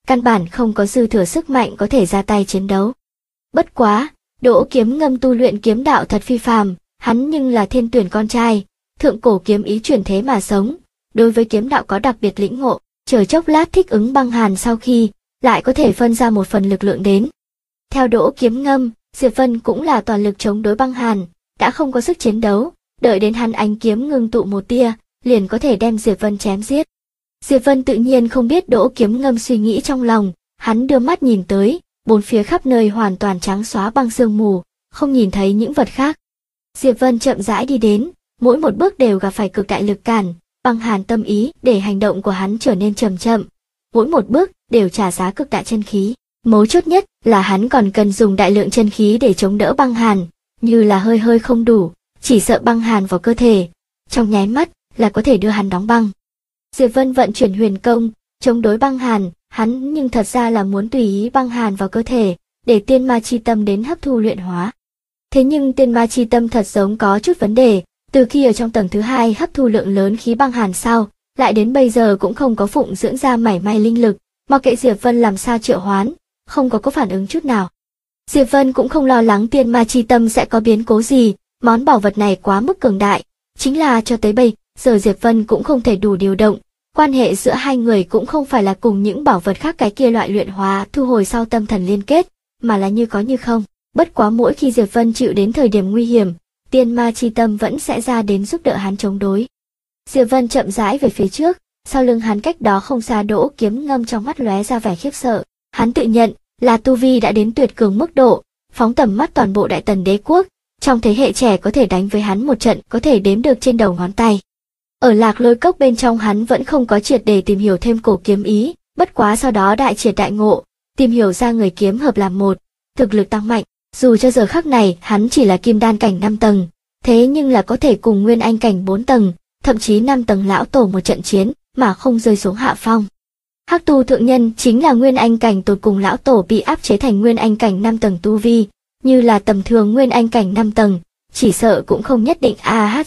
căn bản không có dư thừa sức mạnh có thể ra tay chiến đấu. Bất quá, Đỗ Kiếm Ngâm tu luyện kiếm đạo thật phi phàm, hắn nhưng là thiên tuyển con trai, thượng cổ kiếm ý chuyển thế mà sống, đối với kiếm đạo có đặc biệt lĩnh ngộ, chờ chốc lát thích ứng băng hàn sau khi, lại có thể phân ra một phần lực lượng đến. Theo Đỗ Kiếm Ngâm, Diệp Vân cũng là toàn lực chống đối băng hàn, đã không có sức chiến đấu, đợi đến hắn ánh kiếm ngưng tụ một tia, liền có thể đem Diệp Vân chém giết. Diệp Vân tự nhiên không biết Đỗ Kiếm Ngâm suy nghĩ trong lòng, hắn đưa mắt nhìn tới, bốn phía khắp nơi hoàn toàn trắng xóa băng sương mù, không nhìn thấy những vật khác. Diệp Vân chậm rãi đi đến, mỗi một bước đều gặp phải cực đại lực cản, băng hàn tâm ý để hành động của hắn trở nên chậm chậm, mỗi một bước đều trả giá cực đại chân khí. Mấu chốt nhất là hắn còn cần dùng đại lượng chân khí để chống đỡ băng hàn, như là hơi không đủ, chỉ sợ băng hàn vào cơ thể, trong nháy mắt là có thể đưa hắn đóng băng. Diệp Vân vận chuyển huyền công, chống đối băng hàn, hắn nhưng thật ra là muốn tùy ý băng hàn vào cơ thể, để tiên ma chi tâm đến hấp thu luyện hóa. Thế nhưng tiên ma chi tâm thật giống có chút vấn đề, từ khi ở trong tầng thứ 2 hấp thu lượng lớn khí băng hàn sau, lại đến bây giờ cũng không có phụng dưỡng ra mảy may linh lực, mặc kệ Diệp Vân làm sao triệu hoán, không có phản ứng chút nào. Diệp Vân cũng không lo lắng tiên ma chi tâm sẽ có biến cố gì, món bảo vật này quá mức cường đại, chính là cho tới bây giờ Diệp Vân cũng không thể đủ điều động, quan hệ giữa hai người cũng không phải là cùng những bảo vật khác cái kia loại luyện hóa thu hồi sau tâm thần liên kết, mà là như có như không. Bất quá mỗi khi Diệp Vân chịu đến thời điểm nguy hiểm, tiên ma chi tâm vẫn sẽ ra đến giúp đỡ hắn chống đối. Diệp Vân chậm rãi về phía trước, sau lưng hắn cách đó không xa Đỗ Kiếm Ngâm trong mắt lóe ra vẻ khiếp sợ, hắn tự nhận là tu vi đã đến tuyệt cường mức độ, phóng tầm mắt toàn bộ Đại Tần đế quốc, trong thế hệ trẻ có thể đánh với hắn một trận có thể đếm được trên đầu ngón tay. Ở Lạc Lôi Cốc bên trong hắn vẫn không có triệt để tìm hiểu thêm cổ kiếm ý, bất quá sau đó đại triệt đại ngộ, tìm hiểu ra người kiếm hợp làm một, thực lực tăng mạnh, dù cho giờ khắc này hắn chỉ là kim đan cảnh 5 tầng, thế nhưng là có thể cùng nguyên anh cảnh 4 tầng, thậm chí 5 tầng lão tổ một trận chiến mà không rơi xuống hạ phong. Hắc Tu thượng nhân chính là nguyên anh cảnh tột cùng lão tổ bị áp chế thành nguyên anh cảnh 5 tầng tu vi, như là tầm thường nguyên anh cảnh 5 tầng, chỉ sợ cũng không nhất định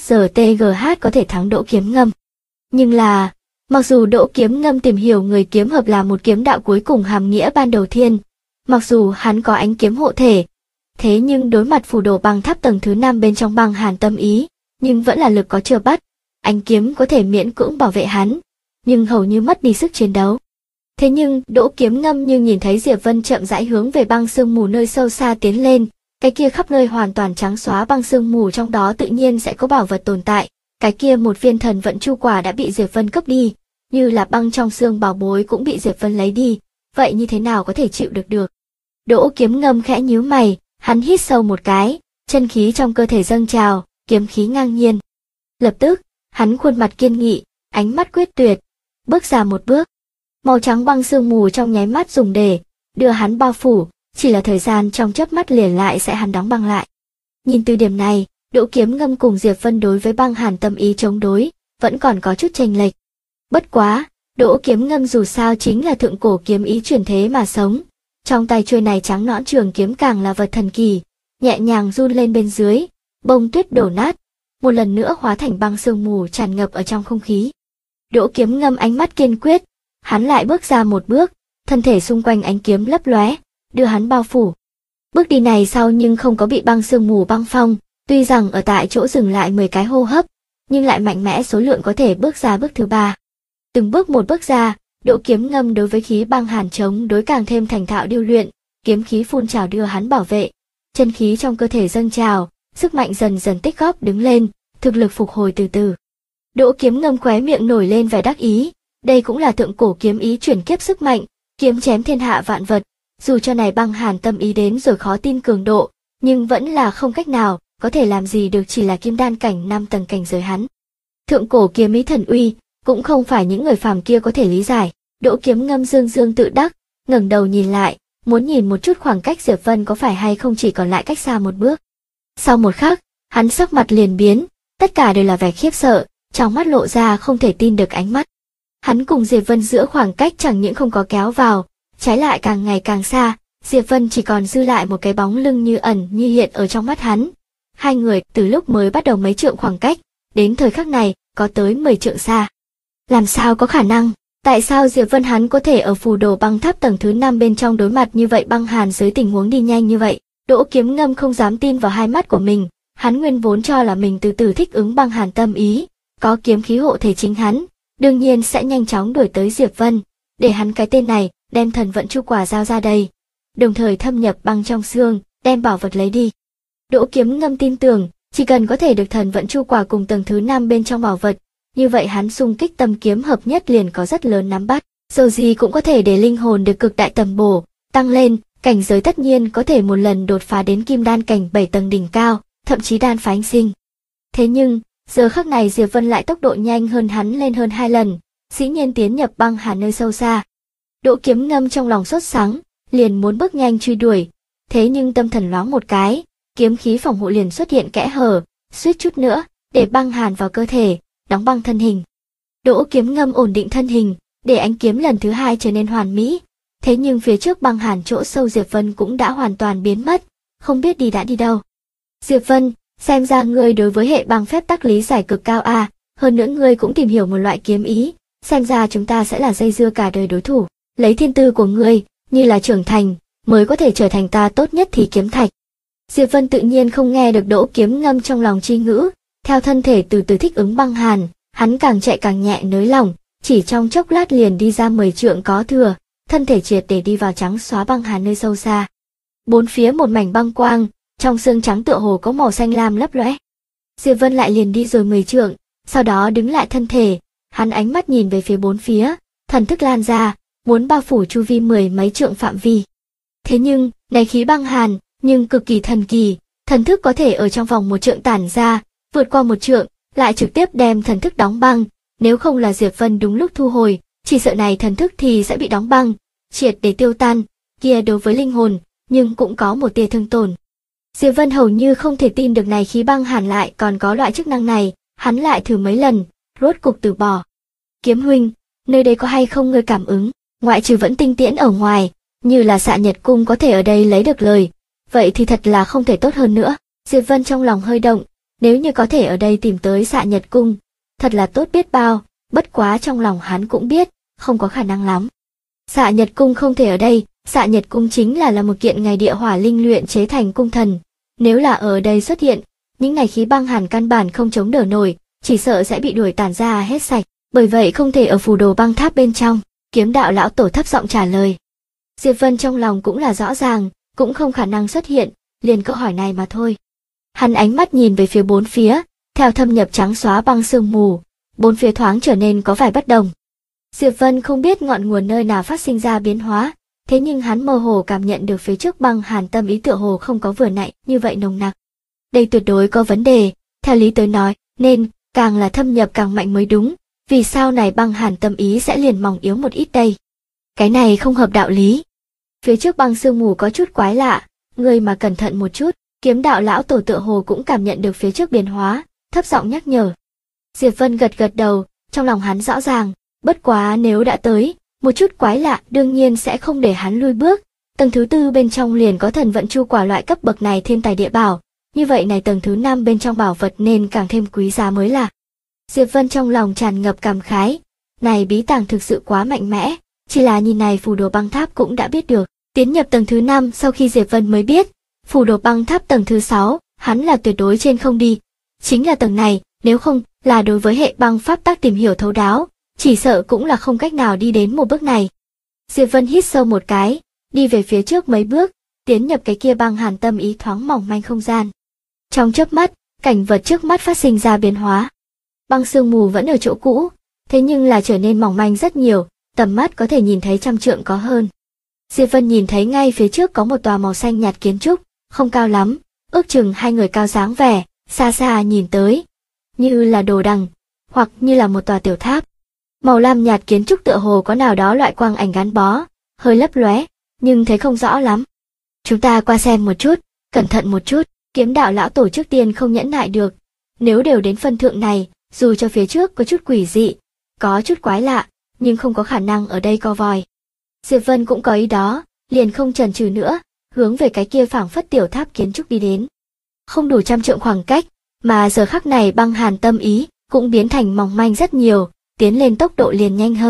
AHZTGH có thể thắng Đỗ Kiếm Ngâm. Nhưng là, mặc dù Đỗ Kiếm Ngâm tìm hiểu người kiếm hợp là một kiếm đạo cuối cùng hàm nghĩa ban đầu thiên, mặc dù hắn có ánh kiếm hộ thể, thế nhưng đối mặt phù đồ băng tháp tầng thứ 5 bên trong băng hàn tâm ý, nhưng vẫn là lực có chưa bắt, ánh kiếm có thể miễn cưỡng bảo vệ hắn, nhưng hầu như mất đi sức chiến đấu. Thế nhưng Đỗ Kiếm Ngâm như nhìn thấy Diệp Vân chậm rãi hướng về băng sương mù nơi sâu xa tiến lên, cái kia khắp nơi hoàn toàn trắng xóa băng sương mù trong đó tự nhiên sẽ có bảo vật tồn tại, cái kia một viên thần vận chu quả đã bị Diệp Vân cướp đi, như là băng trong xương bảo bối cũng bị Diệp Vân lấy đi, vậy như thế nào có thể chịu được. Đỗ Kiếm Ngâm khẽ nhíu mày, hắn hít sâu một cái, chân khí trong cơ thể dâng trào, kiếm khí ngang nhiên. Lập tức, hắn khuôn mặt kiên nghị, ánh mắt quyết tuyệt, bước ra một bước. Màu trắng băng sương mù trong nháy mắt dùng để đưa hắn bao phủ, chỉ là thời gian trong chớp mắt liền lại sẽ hắn đóng băng lại. Nhìn từ điểm này, Đỗ Kiếm Ngâm cùng Diệp Vân đối với băng hàn tâm ý chống đối, vẫn còn có chút chênh lệch. Bất quá, Đỗ Kiếm Ngâm dù sao chính là thượng cổ kiếm ý chuyển thế mà sống, trong tay chuôi này trắng nõn trường kiếm càng là vật thần kỳ, nhẹ nhàng run lên bên dưới, bông tuyết đổ nát, một lần nữa hóa thành băng sương mù tràn ngập ở trong không khí. Đỗ Kiếm Ngâm ánh mắt kiên quyết, hắn lại bước ra một bước, thân thể xung quanh ánh kiếm lấp lóe, đưa hắn bao phủ. Bước đi này sau nhưng không có bị băng sương mù băng phong, tuy rằng ở tại chỗ dừng lại 10 cái hô hấp, nhưng lại mạnh mẽ số lượng có thể bước ra bước thứ 3. Từng bước một bước ra, Đỗ Kiếm Ngâm đối với khí băng hàn chống đối càng thêm thành thạo điêu luyện, kiếm khí phun trào đưa hắn bảo vệ, chân khí trong cơ thể dâng trào, sức mạnh dần dần tích góp đứng lên, thực lực phục hồi từ từ. Đỗ Kiếm Ngâm khóe miệng nổi lên vẻ đắc ý, đây cũng là thượng cổ kiếm ý chuyển kiếp sức mạnh, kiếm chém thiên hạ vạn vật, dù cho này băng hàn tâm ý đến rồi khó tin cường độ, nhưng vẫn là không cách nào có thể làm gì được, chỉ là kim đan cảnh 5 tầng cảnh giới hắn. Thượng cổ kiếm ý thần uy, cũng không phải những người phàm kia có thể lý giải. Đỗ Kiếm Ngâm dương dương tự đắc, ngẩng đầu nhìn lại, muốn nhìn một chút khoảng cách Diệp Vân có phải hay không chỉ còn lại cách xa một bước. Sau một khắc, hắn sắc mặt liền biến, tất cả đều là vẻ khiếp sợ, trong mắt lộ ra không thể tin được ánh mắt. Hắn cùng Diệp Vân giữa khoảng cách chẳng những không có kéo vào, trái lại càng ngày càng xa, Diệp Vân chỉ còn dư lại một cái bóng lưng như ẩn như hiện ở trong mắt hắn. Hai người từ lúc mới bắt đầu mấy trượng khoảng cách, đến thời khắc này, có tới 10 trượng xa. Làm sao có khả năng, Tại sao Diệp Vân hắn có thể ở phù đồ băng tháp tầng thứ 5 bên trong đối mặt như vậy băng hàn dưới tình huống đi nhanh như vậy? Đỗ Kiếm Ngâm không dám tin vào hai mắt của mình, hắn nguyên vốn cho là mình từ từ thích ứng băng hàn tâm ý, có kiếm khí hộ thể chính hắn, đương nhiên sẽ nhanh chóng đuổi tới Diệp Vân, để hắn cái tên này đem thần vận chu quả giao ra đây, đồng thời thâm nhập băng trong xương, đem bảo vật lấy đi. Đỗ Kiếm Ngâm tin tưởng, chỉ cần có thể được thần vận chu quả cùng tầng thứ 5 bên trong bảo vật, như vậy hắn xung kích tâm kiếm hợp nhất liền có rất lớn nắm bắt, dù gì cũng có thể để linh hồn được cực đại tầm bổ, tăng lên, cảnh giới tất nhiên có thể một lần đột phá đến kim đan cảnh 7 tầng đỉnh cao, thậm chí đan phá anh sinh. Thế nhưng, giờ khắc này Diệp Vân lại tốc độ nhanh hơn hắn lên hơn 2 lần, dĩ nhiên tiến nhập băng hàn nơi sâu xa. Đỗ Kiếm Ngâm trong lòng sốt sắng, liền muốn bước nhanh truy đuổi, thế nhưng tâm thần loáng một cái, kiếm khí phòng hộ liền xuất hiện kẽ hở, suýt chút nữa để băng hàn vào cơ thể, đóng băng thân hình. Đỗ Kiếm Ngâm ổn định thân hình, để ánh kiếm lần thứ 2 trở nên hoàn mỹ. Thế nhưng phía trước băng hàn chỗ sâu Diệp Vân cũng đã hoàn toàn biến mất, không biết đã đi đâu. Diệp Vân, xem ra ngươi đối với hệ băng phép tắc lý giải cực cao à, hơn nữa ngươi cũng tìm hiểu một loại kiếm ý, xem ra chúng ta sẽ là dây dưa cả đời đối thủ. Lấy thiên tư của ngươi, như là trưởng thành, mới có thể trở thành ta tốt nhất thì kiếm thạch. Diệp Vân tự nhiên không nghe được Đỗ Kiếm Ngâm trong lòng chi ngữ, theo thân thể từ từ thích ứng băng hàn, hắn càng chạy càng nhẹ nới lỏng, chỉ trong chốc lát liền đi ra 10 trượng có thừa, thân thể triệt để đi vào trắng xóa băng hàn nơi sâu xa. Bốn phía một mảnh băng quang, trong xương trắng tựa hồ có màu xanh lam lấp lóe. Diệp Vân lại liền đi rồi 10 trượng, sau đó đứng lại thân thể, hắn ánh mắt nhìn về phía bốn phía, thần thức lan ra, muốn bao phủ chu vi 10 mấy trượng phạm vi. Thế nhưng, này khí băng hàn, nhưng cực kỳ thần kỳ, thần thức có thể ở trong vòng 1 trượng tản ra, vượt qua 1 trượng, lại trực tiếp đem thần thức đóng băng, nếu không là Diệp Vân đúng lúc thu hồi, chỉ sợ này thần thức thì sẽ bị đóng băng, triệt để tiêu tan, kia đối với linh hồn, nhưng cũng có một tia thương tổn. Diệp Vân hầu như không thể tin được này khí băng hàn lại còn có loại chức năng này, hắn lại thử mấy lần, rốt cục từ bỏ. Kiếm huynh, nơi đây có hay không ngươi cảm ứng, ngoại trừ vẫn tinh tiễn ở ngoài, như là Xạ Nhật Cung có thể ở đây lấy được lời, vậy thì thật là không thể tốt hơn nữa. Diệp Vân trong lòng hơi động, nếu như có thể ở đây tìm tới Xạ Nhật Cung, thật là tốt biết bao, bất quá trong lòng hắn cũng biết, không có khả năng lắm. Xạ Nhật Cung không thể ở đây, Xạ Nhật Cung chính là một kiện ngày địa hỏa linh luyện chế thành cung thần, nếu là ở đây xuất hiện, những này khí băng hàn căn bản không chống đỡ nổi, chỉ sợ sẽ bị đuổi tản ra hết sạch, bởi vậy không thể ở phù đồ băng tháp bên trong. Kiếm đạo lão tổ thấp giọng trả lời. Diệp Vân trong lòng cũng là rõ ràng, cũng không khả năng xuất hiện, liền câu hỏi này mà thôi. Hắn ánh mắt nhìn về phía bốn phía, theo thâm nhập trắng xóa băng sương mù, bốn phía thoáng trở nên có vài bất đồng. Diệp Vân không biết ngọn nguồn nơi nào phát sinh ra biến hóa, thế nhưng hắn mơ hồ cảm nhận được phía trước băng hàn tâm ý tựa hồ không có vừa nãy như vậy nồng nặc. Đây tuyệt đối có vấn đề, theo lý tới nói, nên càng là thâm nhập càng mạnh mới đúng, vì sao này băng hàn tâm ý sẽ liền mỏng yếu một ít đây? Cái này không hợp đạo lý. Phía trước băng sương mù có chút quái lạ, ngươi mà cẩn thận một chút. Kiếm đạo lão tổ tựa hồ cũng cảm nhận được phía trước biến hóa, thấp giọng nhắc nhở. Diệp Vân gật gật đầu, trong lòng hắn rõ ràng, bất quá nếu đã tới, một chút quái lạ đương nhiên sẽ không để hắn lui bước. Tầng thứ 4 bên trong liền có thần vận chu quả loại cấp bậc này thiên tài địa bảo, như vậy này tầng thứ 5 bên trong bảo vật nên càng thêm quý giá mới là. Diệp Vân trong lòng tràn ngập cảm khái, này bí tàng thực sự quá mạnh mẽ, chỉ là nhìn này phù đồ băng tháp cũng đã biết được. Tiến nhập tầng thứ 5 sau khi Diệp Vân mới biết, phù đồ băng tháp tầng thứ 6, hắn là tuyệt đối trên không đi. Chính là tầng này, nếu không là đối với hệ băng pháp tắc tìm hiểu thấu đáo, chỉ sợ cũng là không cách nào đi đến một bước này. Diệp Vân hít sâu một cái, đi về phía trước mấy bước, tiến nhập cái kia băng hàn tâm ý thoáng mỏng manh không gian. Trong chớp mắt, cảnh vật trước mắt phát sinh ra biến hóa. Băng sương mù vẫn ở chỗ cũ, thế nhưng là trở nên mỏng manh rất nhiều, tầm mắt có thể nhìn thấy 100 trượng có hơn. Diệp Vân nhìn thấy ngay phía trước có một tòa màu xanh nhạt kiến trúc, không cao lắm, ước chừng 2 người cao dáng vẻ, xa xa nhìn tới, như là đồ đằng, hoặc như là một tòa tiểu tháp. Màu lam nhạt kiến trúc tựa hồ có nào đó loại quang ảnh gắn bó, hơi lấp lóe, nhưng thấy không rõ lắm. Chúng ta qua xem một chút, cẩn thận một chút. Kiếm đạo lão tổ trước tiên không nhẫn nại được, nếu đều đến phân thượng này, dù cho phía trước có chút quỷ dị, có chút quái lạ, nhưng không có khả năng ở đây co vòi. Diệp Vân cũng có ý đó, liền không chần chừ nữa, hướng về cái kia phảng phất tiểu tháp kiến trúc đi đến. Không đủ 100 trượng khoảng cách, mà giờ khắc này băng hàn tâm ý cũng biến thành mỏng manh rất nhiều, tiến lên tốc độ liền nhanh hơn.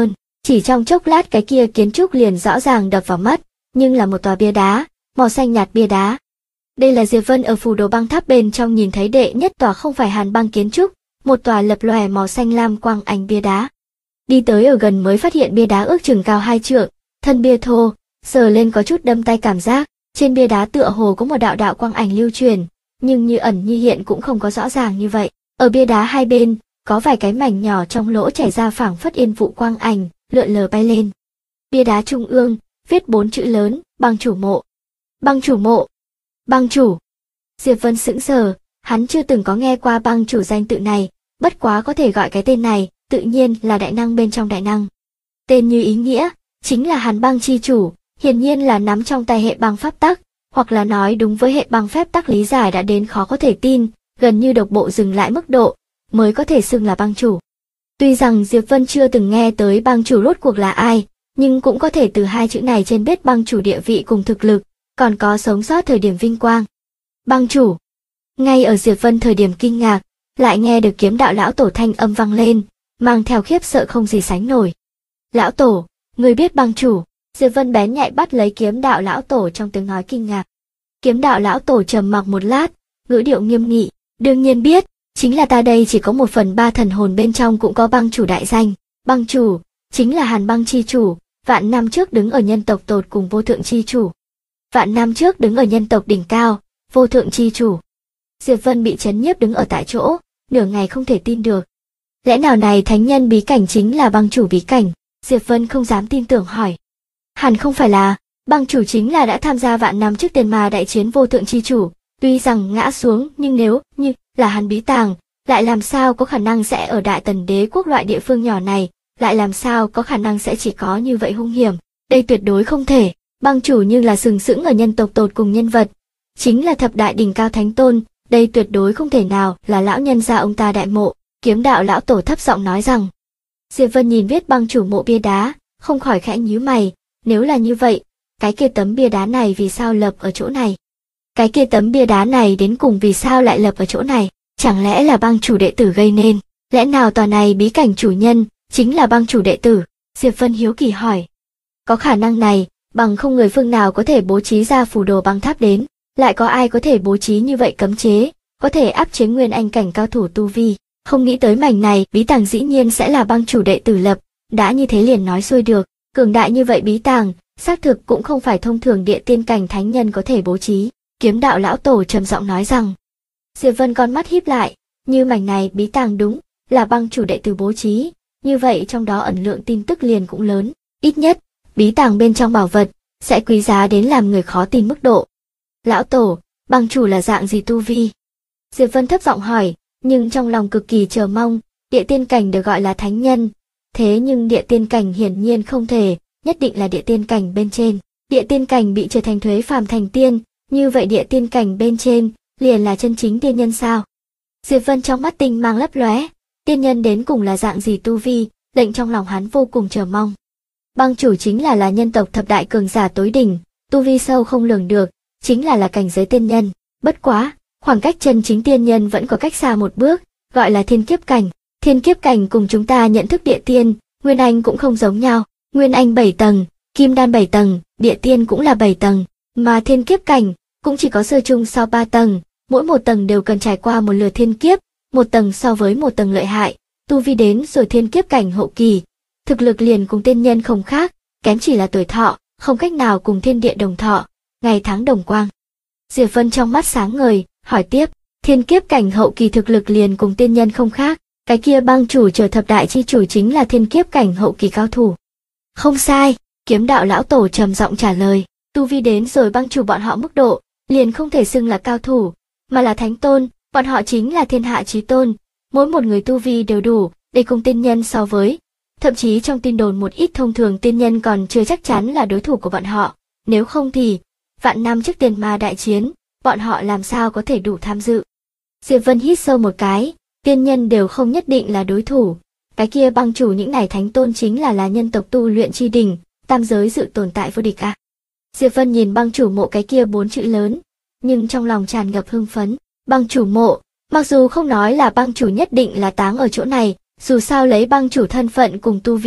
Chỉ trong chốc lát cái kia kiến trúc liền rõ ràng đập vào mắt, nhưng là một tòa bia đá, màu xanh nhạt bia đá. Đây là Diệp Vân ở phủ đồ băng tháp bên trong nhìn thấy đệ nhất tòa không phải hàn băng kiến trúc, một tòa lập lòe màu xanh lam quang ánh bia đá. Đi tới ở gần mới phát hiện bia đá ước chừng cao 2 trượng, thân bia thô, sờ lên có chút đâm tay cảm giác, trên bia đá tựa hồ có một đạo đạo quang ảnh lưu truyền, nhưng như ẩn như hiện cũng không có rõ ràng như vậy. Ở bia đá hai bên, có vài cái mảnh nhỏ trong lỗ chảy ra phảng phất yên vụ quang ảnh, lượn lờ bay lên. Bia đá trung ương, viết 4 chữ lớn, băng chủ mộ. Băng chủ mộ. Băng chủ. Diệp Vân sững sờ, hắn chưa từng có nghe qua băng chủ danh tự này, bất quá có thể gọi cái tên này, tự nhiên là đại năng bên trong đại năng. Tên như ý nghĩa, chính là hàn băng chi chủ, hiển nhiên là nắm trong tay hệ băng pháp tắc, hoặc là nói đúng với hệ băng phép tắc lý giải đã đến khó có thể tin, gần như độc bộ dừng lại mức độ, mới có thể xưng là băng chủ. Tuy rằng Diệp Vân chưa từng nghe tới băng chủ rốt cuộc là ai, nhưng cũng có thể từ hai chữ này trên biết băng chủ địa vị cùng thực lực, còn có sống sót thời điểm vinh quang. Băng chủ. Ngay ở Diệp Vân thời điểm kinh ngạc, lại nghe được kiếm đạo lão tổ thanh âm vang lên, mang theo khiếp sợ không gì sánh nổi. Lão tổ, người biết băng chủ? Diệp Vân bén nhạy bắt lấy kiếm đạo lão tổ trong tiếng nói kinh ngạc. Kiếm đạo lão tổ trầm mặc một lát, ngữ điệu nghiêm nghị, đương nhiên biết, chính là ta đây chỉ có 1/3 thần hồn bên trong cũng có băng chủ đại danh. Băng chủ, chính là hàn băng chi chủ, vạn năm trước đứng ở nhân tộc tột cùng vô thượng chi chủ. Vạn năm trước đứng ở nhân tộc đỉnh cao, vô thượng chi chủ. Diệp Vân bị chấn nhiếp đứng ở tại chỗ, nửa ngày không thể tin được. Lẽ nào này thánh nhân bí cảnh chính là băng chủ bí cảnh? Diệp Vân không dám tin tưởng hỏi. Hẳn không phải là, băng chủ chính là đã tham gia vạn năm trước tiền mà đại chiến vô thượng chi chủ, tuy rằng ngã xuống nhưng nếu như là hắn bí tàng, lại làm sao có khả năng sẽ ở Đại Tần đế quốc loại địa phương nhỏ này, lại làm sao có khả năng sẽ chỉ có như vậy hung hiểm, đây tuyệt đối không thể. Băng chủ nhưng là sừng sững ở nhân tộc tột cùng nhân vật, chính là thập đại đỉnh cao thánh tôn, đây tuyệt đối không thể nào là lão nhân gia ông ta đại mộ. Kiếm đạo lão tổ thấp giọng nói rằng. Diệp Vân nhìn viết băng chủ mộ bia đá, không khỏi khẽ nhíu mày, nếu là như vậy, cái kia tấm bia đá này vì sao lập ở chỗ này? Cái kia tấm bia đá này đến cùng vì sao lại lập ở chỗ này? Chẳng lẽ là băng chủ đệ tử gây nên? Lẽ nào tòa này bí cảnh chủ nhân chính là băng chủ đệ tử? Diệp Vân hiếu kỳ hỏi. Có khả năng này, bằng không người phương nào có thể bố trí ra phù đồ băng tháp đến, lại có ai có thể bố trí như vậy cấm chế, có thể áp chế nguyên anh cảnh cao thủ tu vi. Không nghĩ tới mảnh này, bí tàng dĩ nhiên sẽ là băng chủ đệ tử lập, đã như thế liền nói xuôi được, cường đại như vậy bí tàng, xác thực cũng không phải thông thường địa tiên cảnh thánh nhân có thể bố trí. Kiếm đạo lão tổ trầm giọng nói rằng. Diệp Vân con mắt híp lại, như mảnh này bí tàng đúng là băng chủ đệ tử bố trí, như vậy trong đó ẩn lượng tin tức liền cũng lớn, ít nhất bí tàng bên trong bảo vật sẽ quý giá đến làm người khó tin mức độ. Lão tổ, băng chủ là dạng gì tu vi? Diệp Vân thấp giọng hỏi, nhưng trong lòng cực kỳ chờ mong. Địa tiên cảnh được gọi là thánh nhân, thế nhưng địa tiên cảnh hiển nhiên không thể, nhất định là địa tiên cảnh bên trên. Địa tiên cảnh bị trở thành thuế phàm thành tiên, như vậy địa tiên cảnh bên trên liền là chân chính tiên nhân sao? Diệp Vân trong mắt tinh mang lấp lóe, tiên nhân đến cùng là dạng gì tu vi, lệnh trong lòng hắn vô cùng chờ mong. Băng chủ chính là nhân tộc thập đại cường giả tối đỉnh, tu vi sâu không lường được, chính là cảnh giới tiên nhân. Bất quá, khoảng cách chân chính tiên nhân vẫn có cách xa một bước, gọi là thiên kiếp cảnh. Thiên kiếp cảnh cùng chúng ta nhận thức địa tiên, nguyên anh cũng không giống nhau. Nguyên anh 7 tầng, kim đan 7 tầng, địa tiên cũng là 7 tầng, mà thiên kiếp cảnh cũng chỉ có sơ trung sau 3 tầng, mỗi một tầng đều cần trải qua một lượt thiên kiếp, một tầng so với một tầng lợi hại, tu vi đến rồi thiên kiếp cảnh hậu kỳ, thực lực liền cùng tiên nhân không khác, kém chỉ là tuổi thọ, không cách nào cùng thiên địa đồng thọ, ngày tháng đồng quang. Diệp Vân trong mắt sáng ngời, hỏi tiếp, thiên kiếp cảnh hậu kỳ thực lực liền cùng tiên nhân không khác, cái kia băng chủ trở thập đại chi chủ chính là thiên kiếp cảnh hậu kỳ cao thủ. Không sai, kiếm đạo lão tổ trầm giọng trả lời, tu vi đến rồi băng chủ bọn họ mức độ, liền không thể xưng là cao thủ, mà là thánh tôn, bọn họ chính là thiên hạ chí tôn, mỗi một người tu vi đều đủ để cùng tiên nhân so với, thậm chí trong tin đồn một ít thông thường tiên nhân còn chưa chắc chắn là đối thủ của bọn họ, nếu không thì vạn năm trước tiền ma đại chiến, bọn họ làm sao có thể đủ tham dự. Diệp Vân hít sâu một cái, tiên nhân đều không nhất định là đối thủ, cái kia băng chủ những này thánh tôn chính là nhân tộc tu luyện chi đỉnh, tam giới dự tồn tại vô địch à. Diệp Vân nhìn băng chủ mộ cái kia 4 chữ lớn, nhưng trong lòng tràn ngập hưng phấn. Băng chủ mộ, mặc dù không nói là băng chủ nhất định là táng ở chỗ này, dù sao lấy băng chủ thân phận cùng tu vi,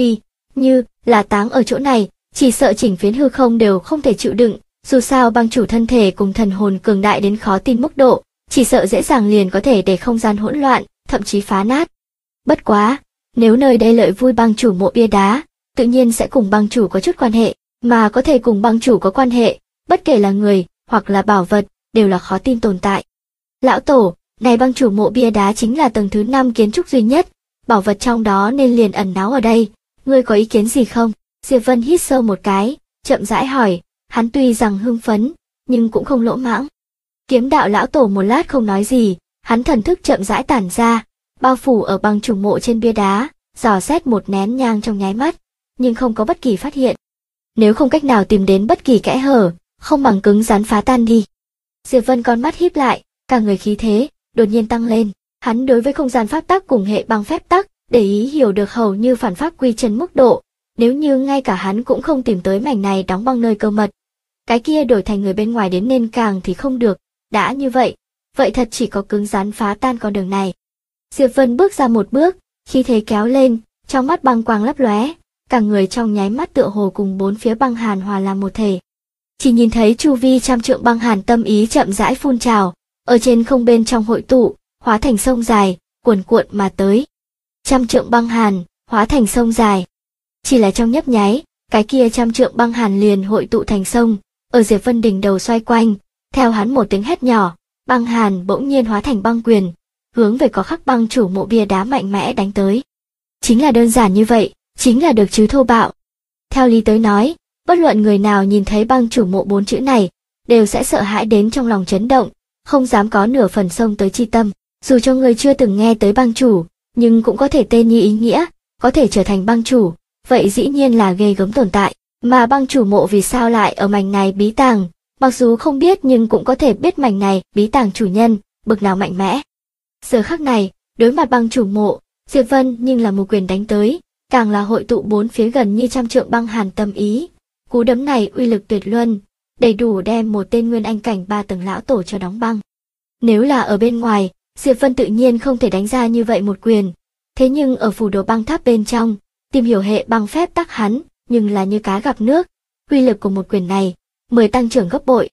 Như là táng ở chỗ này, chỉ sợ chỉnh phiến hư không đều không thể chịu đựng, dù sao băng chủ thân thể cùng thần hồn cường đại đến khó tin mức độ, chỉ sợ dễ dàng liền có thể để không gian hỗn loạn, thậm chí phá nát. Bất quá, nếu nơi đây lợi vui băng chủ mộ bia đá, tự nhiên sẽ cùng băng chủ có chút quan hệ, mà có thể cùng băng chủ có quan hệ, bất kể là người hoặc là bảo vật, đều là khó tin tồn tại. Lão tổ, này băng chủ mộ bia đá chính là tầng thứ 5 kiến trúc duy nhất, bảo vật trong đó nên liền ẩn náu ở đây, ngươi có ý kiến gì không? Diệp Vân hít sâu một cái, chậm rãi hỏi, hắn tuy rằng hưng phấn, nhưng cũng không lỗ mãng. Kiếm đạo lão tổ một lát không nói gì, hắn thần thức chậm rãi tản ra, bao phủ ở băng chủ mộ trên bia đá, dò xét một nén nhang trong nháy mắt, nhưng không có bất kỳ phát hiện. Nếu không cách nào tìm đến bất kỳ kẽ hở, không bằng cứng rắn phá tan đi. Diệp Vân con mắt híp lại, cả người khí thế đột nhiên tăng lên, hắn đối với không gian pháp tắc cùng hệ băng phép tắc, để ý hiểu được hầu như phản pháp quy chân mức độ, nếu như ngay cả hắn cũng không tìm tới mảnh này đóng băng nơi cơ mật, cái kia đổi thành người bên ngoài đến nên càng thì không được, đã như vậy, vậy thật chỉ có cứng rắn phá tan con đường này. Diệp Vân bước ra một bước, khí thế kéo lên, trong mắt băng quang lấp lóe, cả người trong nháy mắt tựa hồ cùng bốn phía băng hàn hòa làm một thể. Chỉ nhìn thấy chu vi trăm trượng băng hàn tâm ý chậm rãi phun trào, ở trên không bên trong hội tụ, hóa thành sông dài, cuồn cuộn mà tới. Trăm trượng băng hàn, hóa thành sông dài. Chỉ là trong nhấp nháy, cái kia trăm trượng băng hàn liền hội tụ thành sông, ở Diệp Vân đỉnh đầu xoay quanh, theo hắn một tiếng hét nhỏ, băng hàn bỗng nhiên hóa thành băng quyền, hướng về có khắc băng chủ mộ bia đá mạnh mẽ đánh tới. Chính là đơn giản như vậy, chính là được chứ thô bạo. Theo lý tới nói, bất luận người nào nhìn thấy băng chủ mộ 4 chữ này, đều sẽ sợ hãi đến trong lòng chấn động, không dám có nửa phần xông tới chi tâm. Dù cho người chưa từng nghe tới băng chủ, nhưng cũng có thể tên như ý nghĩa, có thể trở thành băng chủ, vậy dĩ nhiên là ghê gớm tồn tại. Mà băng chủ mộ vì sao lại ở mảnh này bí tàng, mặc dù không biết nhưng cũng có thể biết mảnh này bí tàng chủ nhân, bực nào mạnh mẽ. Giờ khắc này, đối mặt băng chủ mộ, Diệp Vân nhưng là một quyền đánh tới, càng là hội tụ bốn phía gần như trăm trượng băng hàn tâm ý. Cú đấm này uy lực tuyệt luân, đầy đủ đem một tên nguyên anh cảnh 3 tầng lão tổ cho đóng băng. Nếu là ở bên ngoài, Diệp Vân tự nhiên không thể đánh ra như vậy một quyền, thế nhưng ở phủ đồ băng tháp bên trong, tìm hiểu hệ băng phép tắc hắn, nhưng là như cá gặp nước, uy lực của một quyền này, 10 tăng trưởng gấp bội.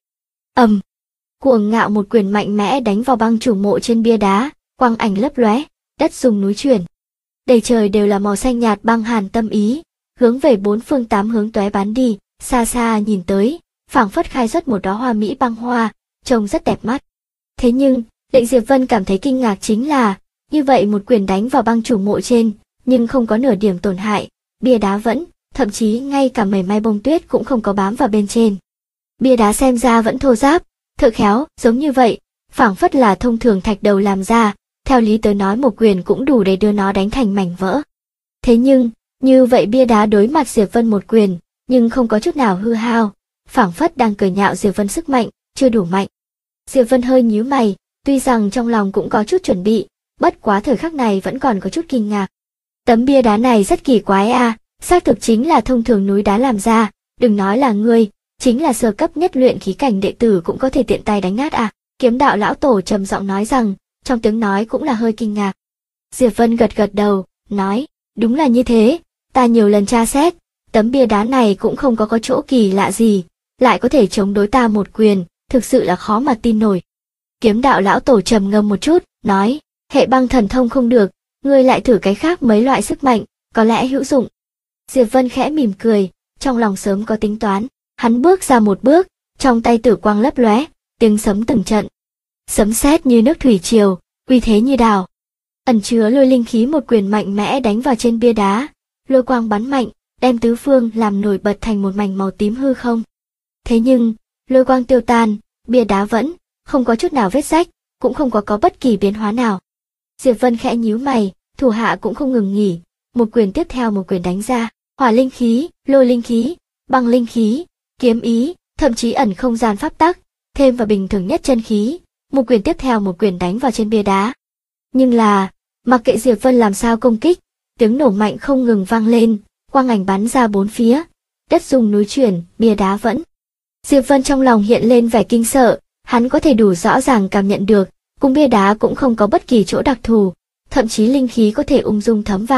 Cuồng ngạo một quyền mạnh mẽ đánh vào băng chủ mộ trên bia đá, quang ảnh lấp lóe, đất rung núi chuyển. Đầy trời đều là màu xanh nhạt băng hàn tâm ý, hướng về bốn phương tám hướng tóe bắn đi, xa xa nhìn tới, phảng phất khai xuất một đóa hoa mỹ băng hoa, trông rất đẹp mắt. Thế nhưng, lệnh Diệp Vân cảm thấy kinh ngạc chính là, như vậy một quyền đánh vào băng chủ mộ trên, nhưng không có nửa điểm tổn hại, bia đá vẫn, thậm chí ngay cả mảy may bông tuyết cũng không có bám vào bên trên. Bia đá xem ra vẫn thô ráp, thợ khéo, giống như vậy, phảng phất là thông thường thạch đầu làm ra, theo lý tới nói một quyền cũng đủ để đưa nó đánh thành mảnh vỡ. Thế nhưng, như vậy bia đá đối mặt Diệp Vân một quyền, nhưng không có chút nào hư hao, phảng phất đang cười nhạo Diệp Vân sức mạnh, chưa đủ mạnh. Diệp Vân hơi nhíu mày, tuy rằng trong lòng cũng có chút chuẩn bị, bất quá thời khắc này vẫn còn có chút kinh ngạc. Tấm bia đá này rất kỳ quái a, xác thực chính là thông thường núi đá làm ra, đừng nói là ngươi, chính là sơ cấp nhất luyện khí cảnh đệ tử cũng có thể tiện tay đánh nát à. Kiếm đạo lão tổ trầm giọng nói rằng, trong tiếng nói cũng là hơi kinh ngạc. Diệp Vân gật gật đầu, nói, đúng là như thế, ta nhiều lần tra xét, tấm bia đá này cũng không có chỗ kỳ lạ gì, lại có thể chống đối ta một quyền, thực sự là khó mà tin nổi. Kiếm đạo lão tổ trầm ngâm một chút, nói, hệ băng thần thông không được, ngươi lại thử cái khác mấy loại sức mạnh, có lẽ hữu dụng. Diệp Vân khẽ mỉm cười, trong lòng sớm có tính toán, hắn bước ra một bước, trong tay tử quang lấp lóe, tiếng sấm từng trận. Sấm sét như nước thủy triều, uy thế như đào. Ẩn chứa lôi linh khí một quyền mạnh mẽ đánh vào trên bia đá, lôi quang bắn mạnh, đem tứ phương làm nổi bật thành một mảnh màu tím hư không. Thế nhưng, lôi quang tiêu tan, bia đá vẫn không có chút nào vết rách, cũng không có bất kỳ biến hóa nào. Diệp Vân khẽ nhíu mày, thủ hạ cũng không ngừng nghỉ, một quyền tiếp theo một quyền đánh ra, hỏa linh khí, lôi linh khí, băng linh khí, kiếm ý, thậm chí ẩn không gian pháp tắc, thêm vào bình thường nhất chân khí, một quyền tiếp theo một quyền đánh vào trên bia đá. Nhưng là, mặc kệ Diệp Vân làm sao công kích, tiếng nổ mạnh không ngừng vang lên, quang ảnh bắn ra bốn phía, đất rung núi chuyển, bia đá vẫn. Diệp Vân trong lòng hiện lên vẻ kinh sợ, hắn có thể đủ rõ ràng cảm nhận được, cùng bia đá cũng không có bất kỳ chỗ đặc thù, thậm chí linh khí có thể ung dung thấm vào,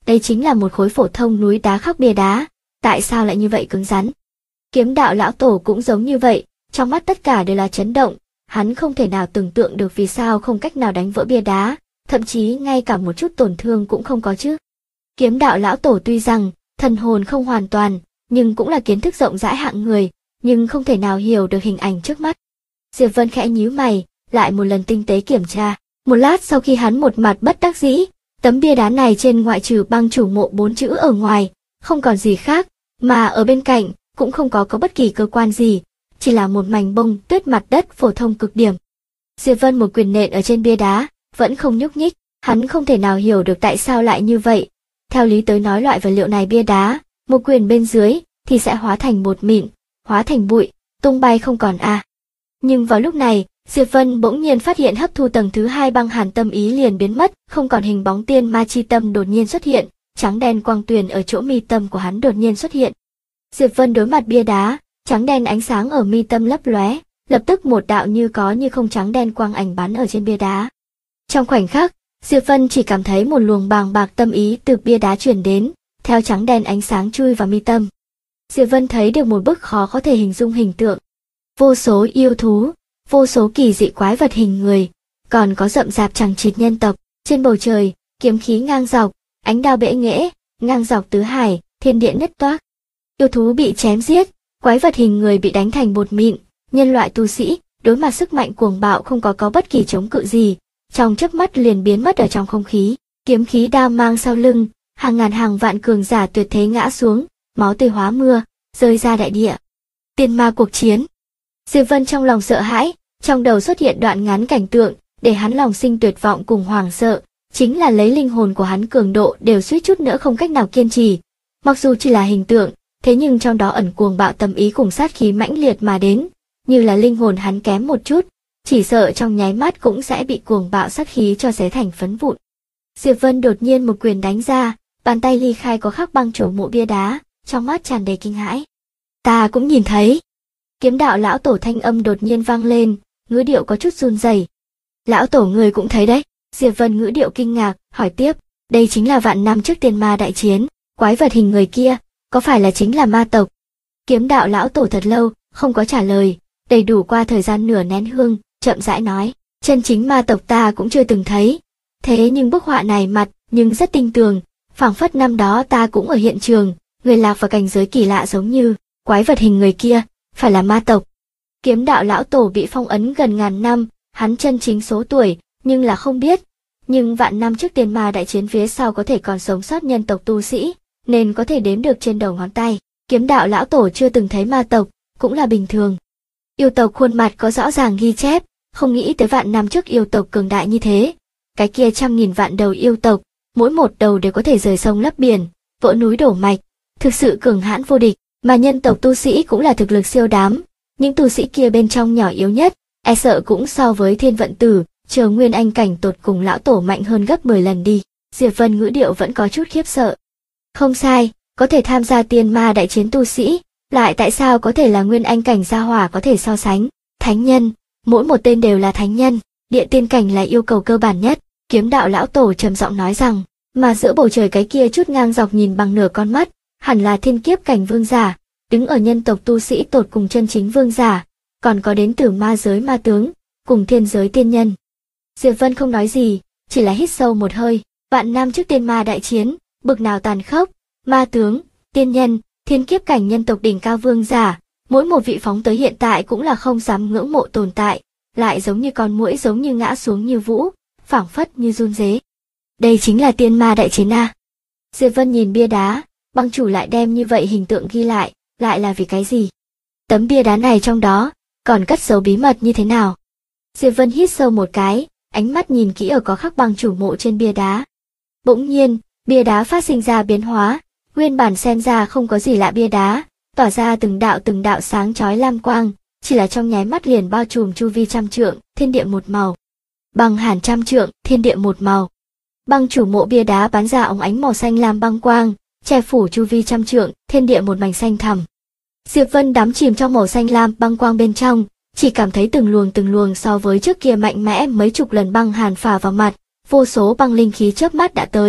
đây chính là một khối phổ thông núi đá khắc bia đá, tại sao lại như vậy cứng rắn? Kiếm đạo lão tổ cũng giống như vậy, trong mắt tất cả đều là chấn động, hắn không thể nào tưởng tượng được vì sao không cách nào đánh vỡ bia đá, thậm chí ngay cả một chút tổn thương cũng không có chứ. Kiếm đạo lão tổ tuy rằng thần hồn không hoàn toàn, nhưng cũng là kiến thức rộng rãi hạng người, nhưng không thể nào hiểu được hình ảnh trước mắt. Diệp Vân khẽ nhíu mày, lại một lần tinh tế kiểm tra. Một lát sau khi hắn một mặt bất đắc dĩ, tấm bia đá này trên ngoại trừ băng chủ mộ 4 chữ ở ngoài, không còn gì khác, mà ở bên cạnh cũng không có bất kỳ cơ quan gì, chỉ là một mảnh bông tuyết mặt đất phổ thông cực điểm. Diệp Vân một quyền nện ở trên bia đá, vẫn không nhúc nhích, hắn không thể nào hiểu được tại sao lại như vậy. Theo lý tới nói loại vật liệu này bia đá, một quyền bên dưới thì sẽ hóa thành bột mịn, hóa thành bụi, tung bay không còn a. Nhưng vào lúc này, Diệp Vân bỗng nhiên phát hiện hấp thu tầng thứ 2 băng hàn tâm ý liền biến mất, không còn hình bóng tiên ma chi tâm đột nhiên xuất hiện, trắng đen quang tuyền ở chỗ mi tâm của hắn đột nhiên xuất hiện. Diệp Vân đối mặt bia đá, trắng đen ánh sáng ở mi tâm lấp lóe, lập tức một đạo như có như không trắng đen quang ảnh bắn ở trên bia đá. Trong khoảnh khắc, Diệp Vân chỉ cảm thấy một luồng bàng bạc tâm ý từ bia đá truyền đến, theo trắng đen ánh sáng chui vào mi tâm. Diệp Vân thấy được một bức khó có thể hình dung hình tượng. Vô số yêu thú, vô số kỳ dị quái vật hình người, còn có rậm rạp chằng chịt nhân tộc, trên bầu trời, kiếm khí ngang dọc, ánh đao bệ nghệ, ngang dọc tứ hải, thiên địa nứt toác. Yêu thú bị chém giết, quái vật hình người bị đánh thành bột mịn, nhân loại tu sĩ đối mặt sức mạnh cuồng bạo không có bất kỳ chống cự gì, trong chớp mắt liền biến mất ở trong không khí. Kiếm khí đao mang sau lưng, hàng ngàn hàng vạn cường giả tuyệt thế ngã xuống, máu tươi hóa mưa, rơi ra đại địa. Tiên ma cuộc chiến. Diệp Vân trong lòng sợ hãi, trong đầu xuất hiện đoạn ngắn cảnh tượng, để hắn lòng sinh tuyệt vọng cùng hoảng sợ, chính là lấy linh hồn của hắn cường độ đều suýt chút nữa không cách nào kiên trì. Mặc dù chỉ là hình tượng, thế nhưng trong đó ẩn cuồng bạo tâm ý cùng sát khí mãnh liệt mà đến, như là linh hồn hắn kém một chút, chỉ sợ trong nháy mắt cũng sẽ bị cuồng bạo sát khí cho xé thành phấn vụn. Diệp Vân đột nhiên một quyền đánh ra, bàn tay ly khai có khắc băng chủ mộ bia đá, trong mắt tràn đầy kinh hãi. Ta cũng nhìn thấy. Kiếm đạo lão tổ thanh âm đột nhiên vang lên, ngữ điệu có chút run rẩy. Lão tổ người cũng thấy đấy. Diệp Vân ngữ điệu kinh ngạc, hỏi tiếp, đây chính là vạn năm trước tiên ma đại chiến, quái vật hình người kia, có phải là chính là ma tộc? Kiếm đạo lão tổ thật lâu, không có trả lời, đầy đủ qua thời gian nửa nén hương, chậm rãi nói, chân chính ma tộc ta cũng chưa từng thấy. Thế nhưng bức họa này mặt, nhưng rất tinh tường, phảng phất năm đó ta cũng ở hiện trường, người lạc vào cảnh giới kỳ lạ giống như, quái vật hình người kia, phải là ma tộc. Kiếm đạo lão tổ bị phong ấn gần ngàn năm, hắn chân chính số tuổi, nhưng là không biết. Nhưng vạn năm trước tiên ma đại chiến phía sau có thể còn sống sót nhân tộc tu sĩ, nên có thể đếm được trên đầu ngón tay. Kiếm đạo lão tổ chưa từng thấy ma tộc, cũng là bình thường. Yêu tộc khuôn mặt có rõ ràng ghi chép, không nghĩ tới vạn năm trước yêu tộc cường đại như thế. Cái kia trăm nghìn vạn đầu yêu tộc, mỗi một đầu đều có thể rời sông lấp biển, vỡ núi đổ mạch, thực sự cường hãn vô địch, mà nhân tộc tu sĩ cũng là thực lực siêu đám. Những tu sĩ kia bên trong nhỏ yếu nhất, e sợ cũng so với thiên vận tử, chờ nguyên anh cảnh tột cùng lão tổ mạnh hơn gấp 10 lần đi. Diệp Vân ngữ điệu vẫn có chút khiếp sợ. Không sai, có thể tham gia tiên ma đại chiến tu sĩ, lại tại sao có thể là nguyên anh cảnh gia hỏa có thể so sánh? Thánh nhân, mỗi một tên đều là thánh nhân, địa tiên cảnh là yêu cầu cơ bản nhất. Kiếm đạo lão tổ trầm giọng nói rằng, mà giữa bầu trời cái kia chút ngang dọc nhìn bằng nửa con mắt, hẳn là thiên kiếp cảnh vương giả, đứng ở nhân tộc tu sĩ tột cùng chân chính vương giả, còn có đến từ ma giới ma tướng, cùng thiên giới tiên nhân. Diệp Vân không nói gì, chỉ là hít sâu một hơi, vạn năm trước tiên ma đại chiến, bực nào tàn khốc, ma tướng, tiên nhân, thiên kiếp cảnh nhân tộc đỉnh cao vương giả, mỗi một vị phóng tới hiện tại cũng là không dám ngưỡng mộ tồn tại, lại giống như con muỗi giống như ngã xuống như vũ, phảng phất như run rế. Đây chính là tiên ma đại chiến a. Diệp Vân nhìn bia đá, băng chủ lại đem như vậy hình tượng ghi lại là vì cái gì? Tấm bia đá này trong đó, còn cất giấu bí mật như thế nào? Diệp Vân hít sâu một cái, ánh mắt nhìn kỹ ở có khắc băng chủ mộ trên bia đá. Bỗng nhiên, bia đá phát sinh ra biến hóa, nguyên bản xem ra không có gì lạ bia đá, tỏa ra từng đạo sáng chói lam quang, chỉ là trong nháy mắt liền bao trùm chu vi trăm trượng, thiên địa một màu. Băng hàn trăm trượng, thiên địa một màu. Băng chủ mộ bia đá bắn ra óng ánh màu xanh lam băng quang, che phủ chu vi trăm trượng, thiên địa một mảnh xanh thẳm. Diệp Vân đắm chìm trong màu xanh lam băng quang bên trong, chỉ cảm thấy từng luồng so với trước kia mạnh mẽ mấy chục lần băng hàn phả vào mặt, vô số băng linh khí chớp mắt đã tới,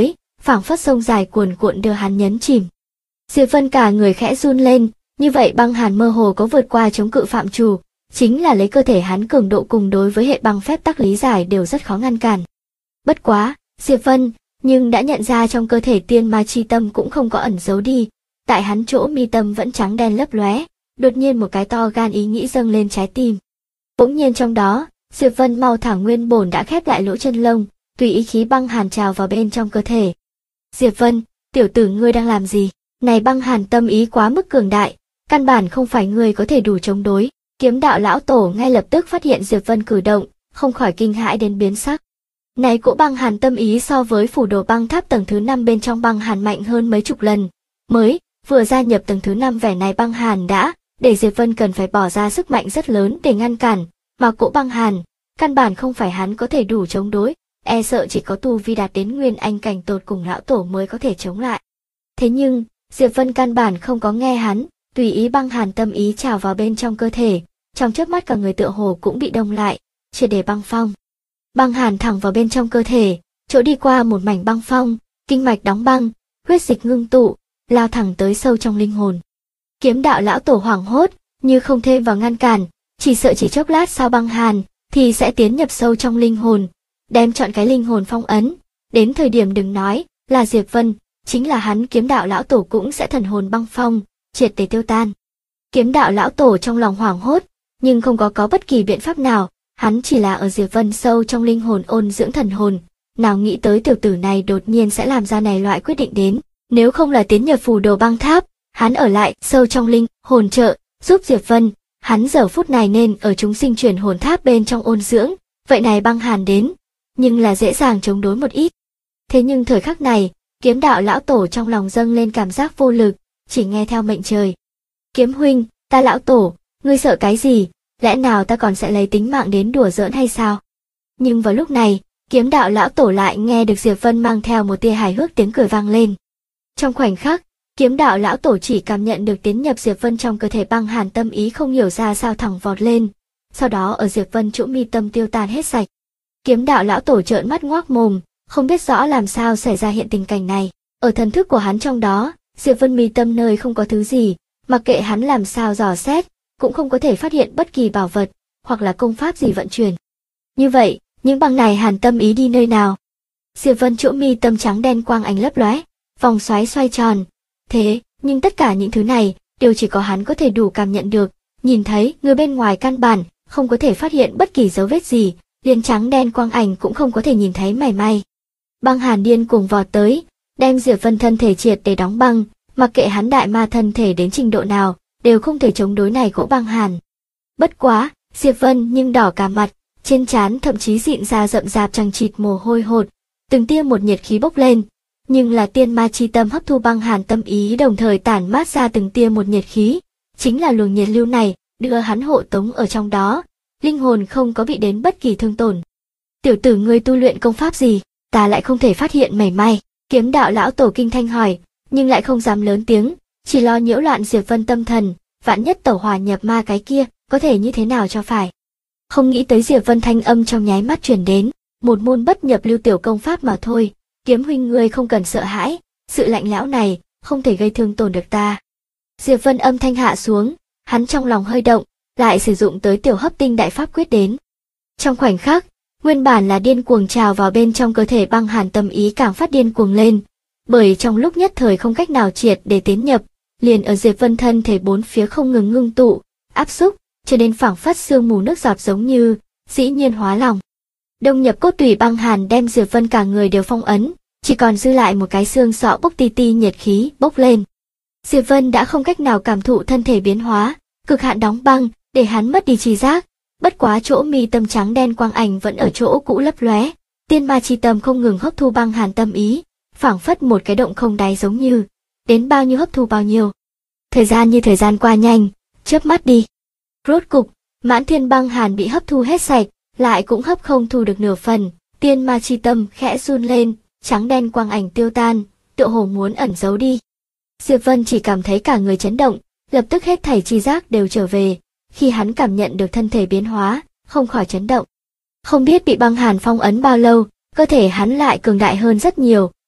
phảng phất sông dài cuồn cuộn đưa hắn nhấn chìm. Diệp Vân cả người khẽ run lên, như vậy băng hàn mơ hồ có vượt qua chống cự phạm trù, chính là lấy cơ thể hắn cường độ cùng đối với hệ băng phép tắc lý giải đều rất khó ngăn cản. Bất quá, Diệp Vân nhưng đã nhận ra trong cơ thể tiên ma chi tâm cũng không có ẩn giấu đi, tại hắn chỗ mi tâm vẫn trắng đen lấp lóe, đột nhiên một cái to gan ý nghĩ dâng lên trái tim. Bỗng nhiên trong đó, Diệp Vân mau thả nguyên bổn đã khép lại lỗ chân lông, tùy ý khí băng hàn trào vào bên trong cơ thể. Diệp Vân, tiểu tử ngươi đang làm gì? Này băng hàn tâm ý quá mức cường đại, căn bản không phải ngươi có thể đủ chống đối. Kiếm đạo lão tổ ngay lập tức phát hiện Diệp Vân cử động, không khỏi kinh hãi đến biến sắc. Này cỗ băng hàn tâm ý so với phủ đồ băng tháp tầng thứ 5 bên trong băng hàn mạnh hơn mấy chục lần. Mới vừa gia nhập tầng thứ 5 vẻ này băng hàn đã để Diệp Vân cần phải bỏ ra sức mạnh rất lớn để ngăn cản, mà cỗ băng hàn căn bản không phải hắn có thể đủ chống đối, e sợ chỉ có tu vi đạt đến nguyên anh cảnh tột cùng lão tổ mới có thể chống lại. Thế nhưng, Diệp Vân căn bản không có nghe hắn, tùy ý băng hàn tâm ý trào vào bên trong cơ thể, trong chớp mắt cả người tựa hồ cũng bị đông lại, triệt để băng phong. Băng hàn thẳng vào bên trong cơ thể, chỗ đi qua một mảnh băng phong, kinh mạch đóng băng, huyết dịch ngưng tụ, lao thẳng tới sâu trong linh hồn. Kiếm đạo lão tổ hoảng hốt, như không thêm vào ngăn cản, chỉ sợ chỉ chốc lát sau băng hàn thì sẽ tiến nhập sâu trong linh hồn, đem chọn cái linh hồn phong ấn, đến thời điểm đừng nói là Diệp Vân, chính là hắn kiếm đạo lão tổ cũng sẽ thần hồn băng phong, triệt để tiêu tan. Kiếm đạo lão tổ trong lòng hoảng hốt, nhưng không có bất kỳ biện pháp nào, hắn chỉ là ở Diệp Vân sâu trong linh hồn ôn dưỡng thần hồn, nào nghĩ tới tiểu tử này đột nhiên sẽ làm ra này loại quyết định đến, nếu không là tiến nhập phù đồ băng tháp, hắn ở lại sâu trong linh hồn trợ giúp Diệp Vân, hắn giờ phút này nên ở chúng sinh chuyển hồn tháp bên trong ôn dưỡng, vậy này băng hàn đến, nhưng là dễ dàng chống đối một ít. Thế nhưng thời khắc này, kiếm đạo lão tổ trong lòng dâng lên cảm giác vô lực, chỉ nghe theo mệnh trời. Kiếm huynh, ta lão tổ, ngươi sợ cái gì, lẽ nào ta còn sẽ lấy tính mạng đến đùa giỡn hay sao? Nhưng vào lúc này, kiếm đạo lão tổ lại nghe được Diệp Vân mang theo một tia hài hước tiếng cười vang lên. Trong khoảnh khắc, kiếm đạo lão tổ chỉ cảm nhận được tiến nhập Diệp Vân trong cơ thể băng hàn tâm ý không hiểu ra sao thẳng vọt lên, sau đó ở Diệp Vân chỗ mi tâm tiêu tan hết sạch. Kiếm đạo lão tổ trợn mắt ngoác mồm, không biết rõ làm sao xảy ra hiện tình cảnh này. Ở thần thức của hắn trong đó, Diệp Vân mi tâm nơi không có thứ gì, mặc kệ hắn làm sao dò xét, cũng không có thể phát hiện bất kỳ bảo vật, hoặc là công pháp gì vận chuyển. Như vậy, những băng này hàn tâm ý đi nơi nào? Diệp Vân chỗ mi tâm trắng đen quang ảnh lấp lóe, vòng xoáy xoay tròn. Thế, nhưng tất cả những thứ này, đều chỉ có hắn có thể đủ cảm nhận được, nhìn thấy, người bên ngoài căn bản, không có thể phát hiện bất kỳ dấu vết gì, liền trắng đen quang ảnh cũng không có thể nhìn thấy mảy may. Băng hàn điên cuồng vọt tới, đem Diệp Vân thân thể triệt để đóng băng, mặc kệ hắn đại ma thân thể đến trình độ nào, đều không thể chống đối này cỗ băng hàn. Bất quá, Diệp Vân nhưng đỏ cả mặt, trên trán thậm chí dịn ra rậm rạp chằng chịt mồ hôi hột, từng tia một nhiệt khí bốc lên, nhưng là tiên ma chi tâm hấp thu băng hàn tâm ý đồng thời tản mát ra từng tia một nhiệt khí, chính là luồng nhiệt lưu này đưa hắn hộ tống ở trong đó, linh hồn không có bị đến bất kỳ thương tổn. Tiểu tử ngươi tu luyện công pháp gì, ta lại không thể phát hiện mảy may. Kiếm đạo lão tổ kinh thanh hỏi, nhưng lại không dám lớn tiếng, chỉ lo nhiễu loạn Diệp Vân tâm thần, vạn nhất tẩu hỏa nhập ma cái kia, có thể như thế nào cho phải. Không nghĩ tới Diệp Vân thanh âm trong nháy mắt truyền đến, một môn bất nhập lưu tiểu công pháp mà thôi, kiếm huynh ngươi không cần sợ hãi, sự lạnh lẽo này không thể gây thương tổn được ta. Diệp Vân âm thanh hạ xuống, hắn trong lòng hơi động, lại sử dụng tới tiểu hấp tinh đại pháp quyết đến. Trong khoảnh khắc, nguyên bản là điên cuồng trào vào bên trong cơ thể băng hàn tâm ý càng phát điên cuồng lên, bởi trong lúc nhất thời không cách nào triệt để tiến nhập, liền ở Diệp Vân thân thể bốn phía không ngừng ngưng tụ, áp xúc, cho nên phảng phất sương mù nước giọt giống như, dĩ nhiên hóa lòng. Đông nhập cốt tủy băng hàn đem Diệp Vân cả người đều phong ấn, chỉ còn dư lại một cái xương sọ bốc ti ti nhiệt khí bốc lên. Diệp Vân đã không cách nào cảm thụ thân thể biến hóa, cực hạn đóng băng, để hắn mất đi tri giác. Bất quá chỗ mi tâm trắng đen quang ảnh vẫn ở chỗ cũ lấp lóe, tiên ma chi tâm không ngừng hấp thu băng hàn tâm ý, phảng phất một cái động không đáy giống như, đến bao nhiêu hấp thu bao nhiêu. Thời gian như thời gian qua nhanh, chớp mắt đi. Rốt cục, mãn thiên băng hàn bị hấp thu hết sạch, lại cũng hấp không thu được nửa phần, tiên ma chi tâm khẽ run lên, trắng đen quang ảnh tiêu tan, tựa hồ muốn ẩn giấu đi. Diệp Vân chỉ cảm thấy cả người chấn động, lập tức hết thảy tri giác đều trở về, khi hắn cảm nhận được thân thể biến hóa, không khỏi chấn động. Không biết bị băng hàn phong ấn bao lâu, cơ thể hắn lại cường đại hơn rất nhiều,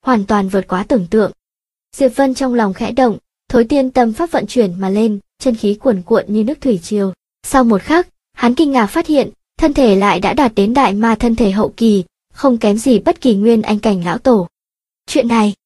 hoàn toàn vượt quá tưởng tượng. Diệp Vân trong lòng khẽ động, Thối Tiên Tâm Pháp vận chuyển mà lên, chân khí cuồn cuộn như nước thủy triều. Sau một khắc, hắn kinh ngạc phát hiện, thân thể lại đã đạt đến đại ma thân thể hậu kỳ, không kém gì bất kỳ nguyên anh cảnh lão tổ. Chuyện này,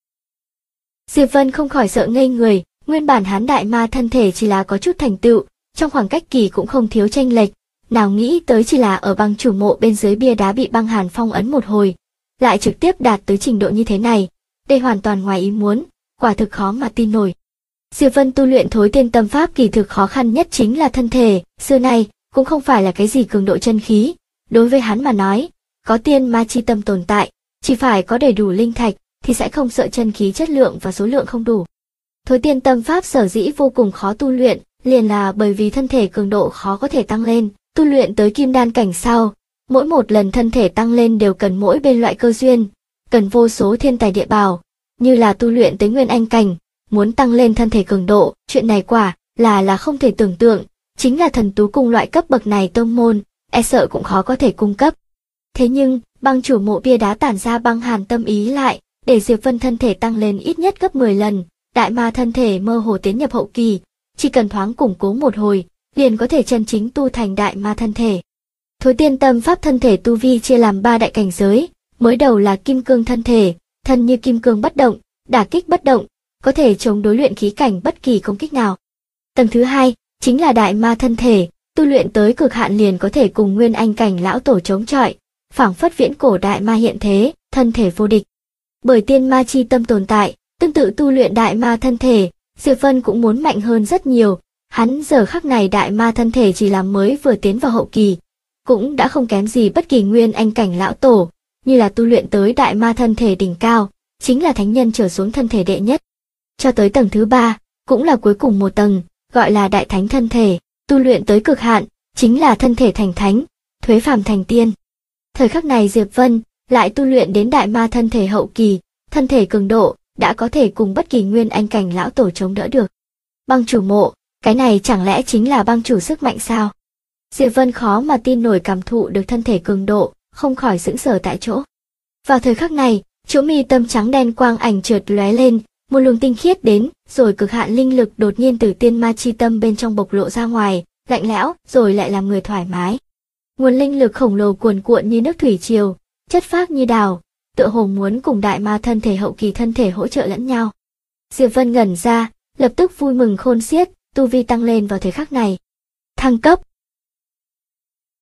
Diệp Vân không khỏi sợ ngây người, nguyên bản hắn đại ma thân thể chỉ là có chút thành tựu, trong khoảng cách kỳ cũng không thiếu chênh lệch, nào nghĩ tới chỉ là ở băng chủ mộ bên dưới bia đá bị băng hàn phong ấn một hồi, lại trực tiếp đạt tới trình độ như thế này, đây hoàn toàn ngoài ý muốn, quả thực khó mà tin nổi. Diệp Vân tu luyện Thối Tiên Tâm Pháp kỳ thực khó khăn nhất chính là thân thể, xưa nay cũng không phải là cái gì cường độ chân khí, đối với hắn mà nói, có tiên ma chi tâm tồn tại, chỉ phải có đầy đủ linh thạch thì sẽ không sợ chân khí chất lượng và số lượng không đủ. Thối Tiên Tâm Pháp sở dĩ vô cùng khó tu luyện, liền là bởi vì thân thể cường độ khó có thể tăng lên, tu luyện tới kim đan cảnh sau, mỗi một lần thân thể tăng lên đều cần mỗi bên loại cơ duyên, cần vô số thiên tài địa bảo, như là tu luyện tới nguyên anh cảnh, muốn tăng lên thân thể cường độ, chuyện này quả là không thể tưởng tượng, chính là thần tú cung loại cấp bậc này tông môn, e sợ cũng khó có thể cung cấp. Thế nhưng, băng chủ mộ bia đá tản ra băng hàn tâm ý lại, để Diệp Vân thân thể tăng lên ít nhất gấp 10 lần, đại ma thân thể mơ hồ tiến nhập hậu kỳ, chỉ cần thoáng củng cố một hồi, liền có thể chân chính tu thành đại ma thân thể. Thối Tiên Tâm Pháp thân thể tu vi chia làm 3 đại cảnh giới, mới đầu là kim cương thân thể, thân như kim cương bất động, đả kích bất động, có thể chống đối luyện khí cảnh bất kỳ công kích nào. Tầng thứ 2 chính là đại ma thân thể, tu luyện tới cực hạn liền có thể cùng nguyên anh cảnh lão tổ chống chọi, phảng phất viễn cổ đại ma hiện thế, thân thể vô địch. Bởi tiên ma chi tâm tồn tại, tương tự tu luyện đại ma thân thể, Diệp Vân cũng muốn mạnh hơn rất nhiều, hắn giờ khắc này đại ma thân thể chỉ là mới vừa tiến vào hậu kỳ, cũng đã không kém gì bất kỳ nguyên anh cảnh lão tổ, như là tu luyện tới đại ma thân thể đỉnh cao, chính là thánh nhân trở xuống thân thể đệ nhất. Cho tới tầng thứ 3, cũng là cuối cùng một tầng, gọi là đại thánh thân thể, tu luyện tới cực hạn, chính là thân thể thành thánh, thuế phàm thành tiên. Thời khắc này Diệp Vân lại tu luyện đến đại ma thân thể hậu kỳ, thân thể cường độ đã có thể cùng bất kỳ nguyên anh cảnh lão tổ chống đỡ được. Băng chủ mộ, cái này chẳng lẽ chính là băng chủ sức mạnh sao? Diệp Vân khó mà tin nổi cảm thụ được thân thể cường độ, không khỏi sững sờ tại chỗ. Vào thời khắc này, chỗ mi tâm trắng đen quang ảnh chợt lóe lên, một luồng tinh khiết đến, rồi cực hạn linh lực đột nhiên từ tiên ma chi tâm bên trong bộc lộ ra ngoài, lạnh lẽo, rồi lại làm người thoải mái. Nguồn linh lực khổng lồ cuồn cuộn như nước thủy triều, chất phác như đào, tựa hồ muốn cùng đại ma thân thể hậu kỳ thân thể hỗ trợ lẫn nhau. Diệp Vân ngẩn ra, lập tức vui mừng khôn xiết, tu vi tăng lên vào thời khắc này. Thăng cấp,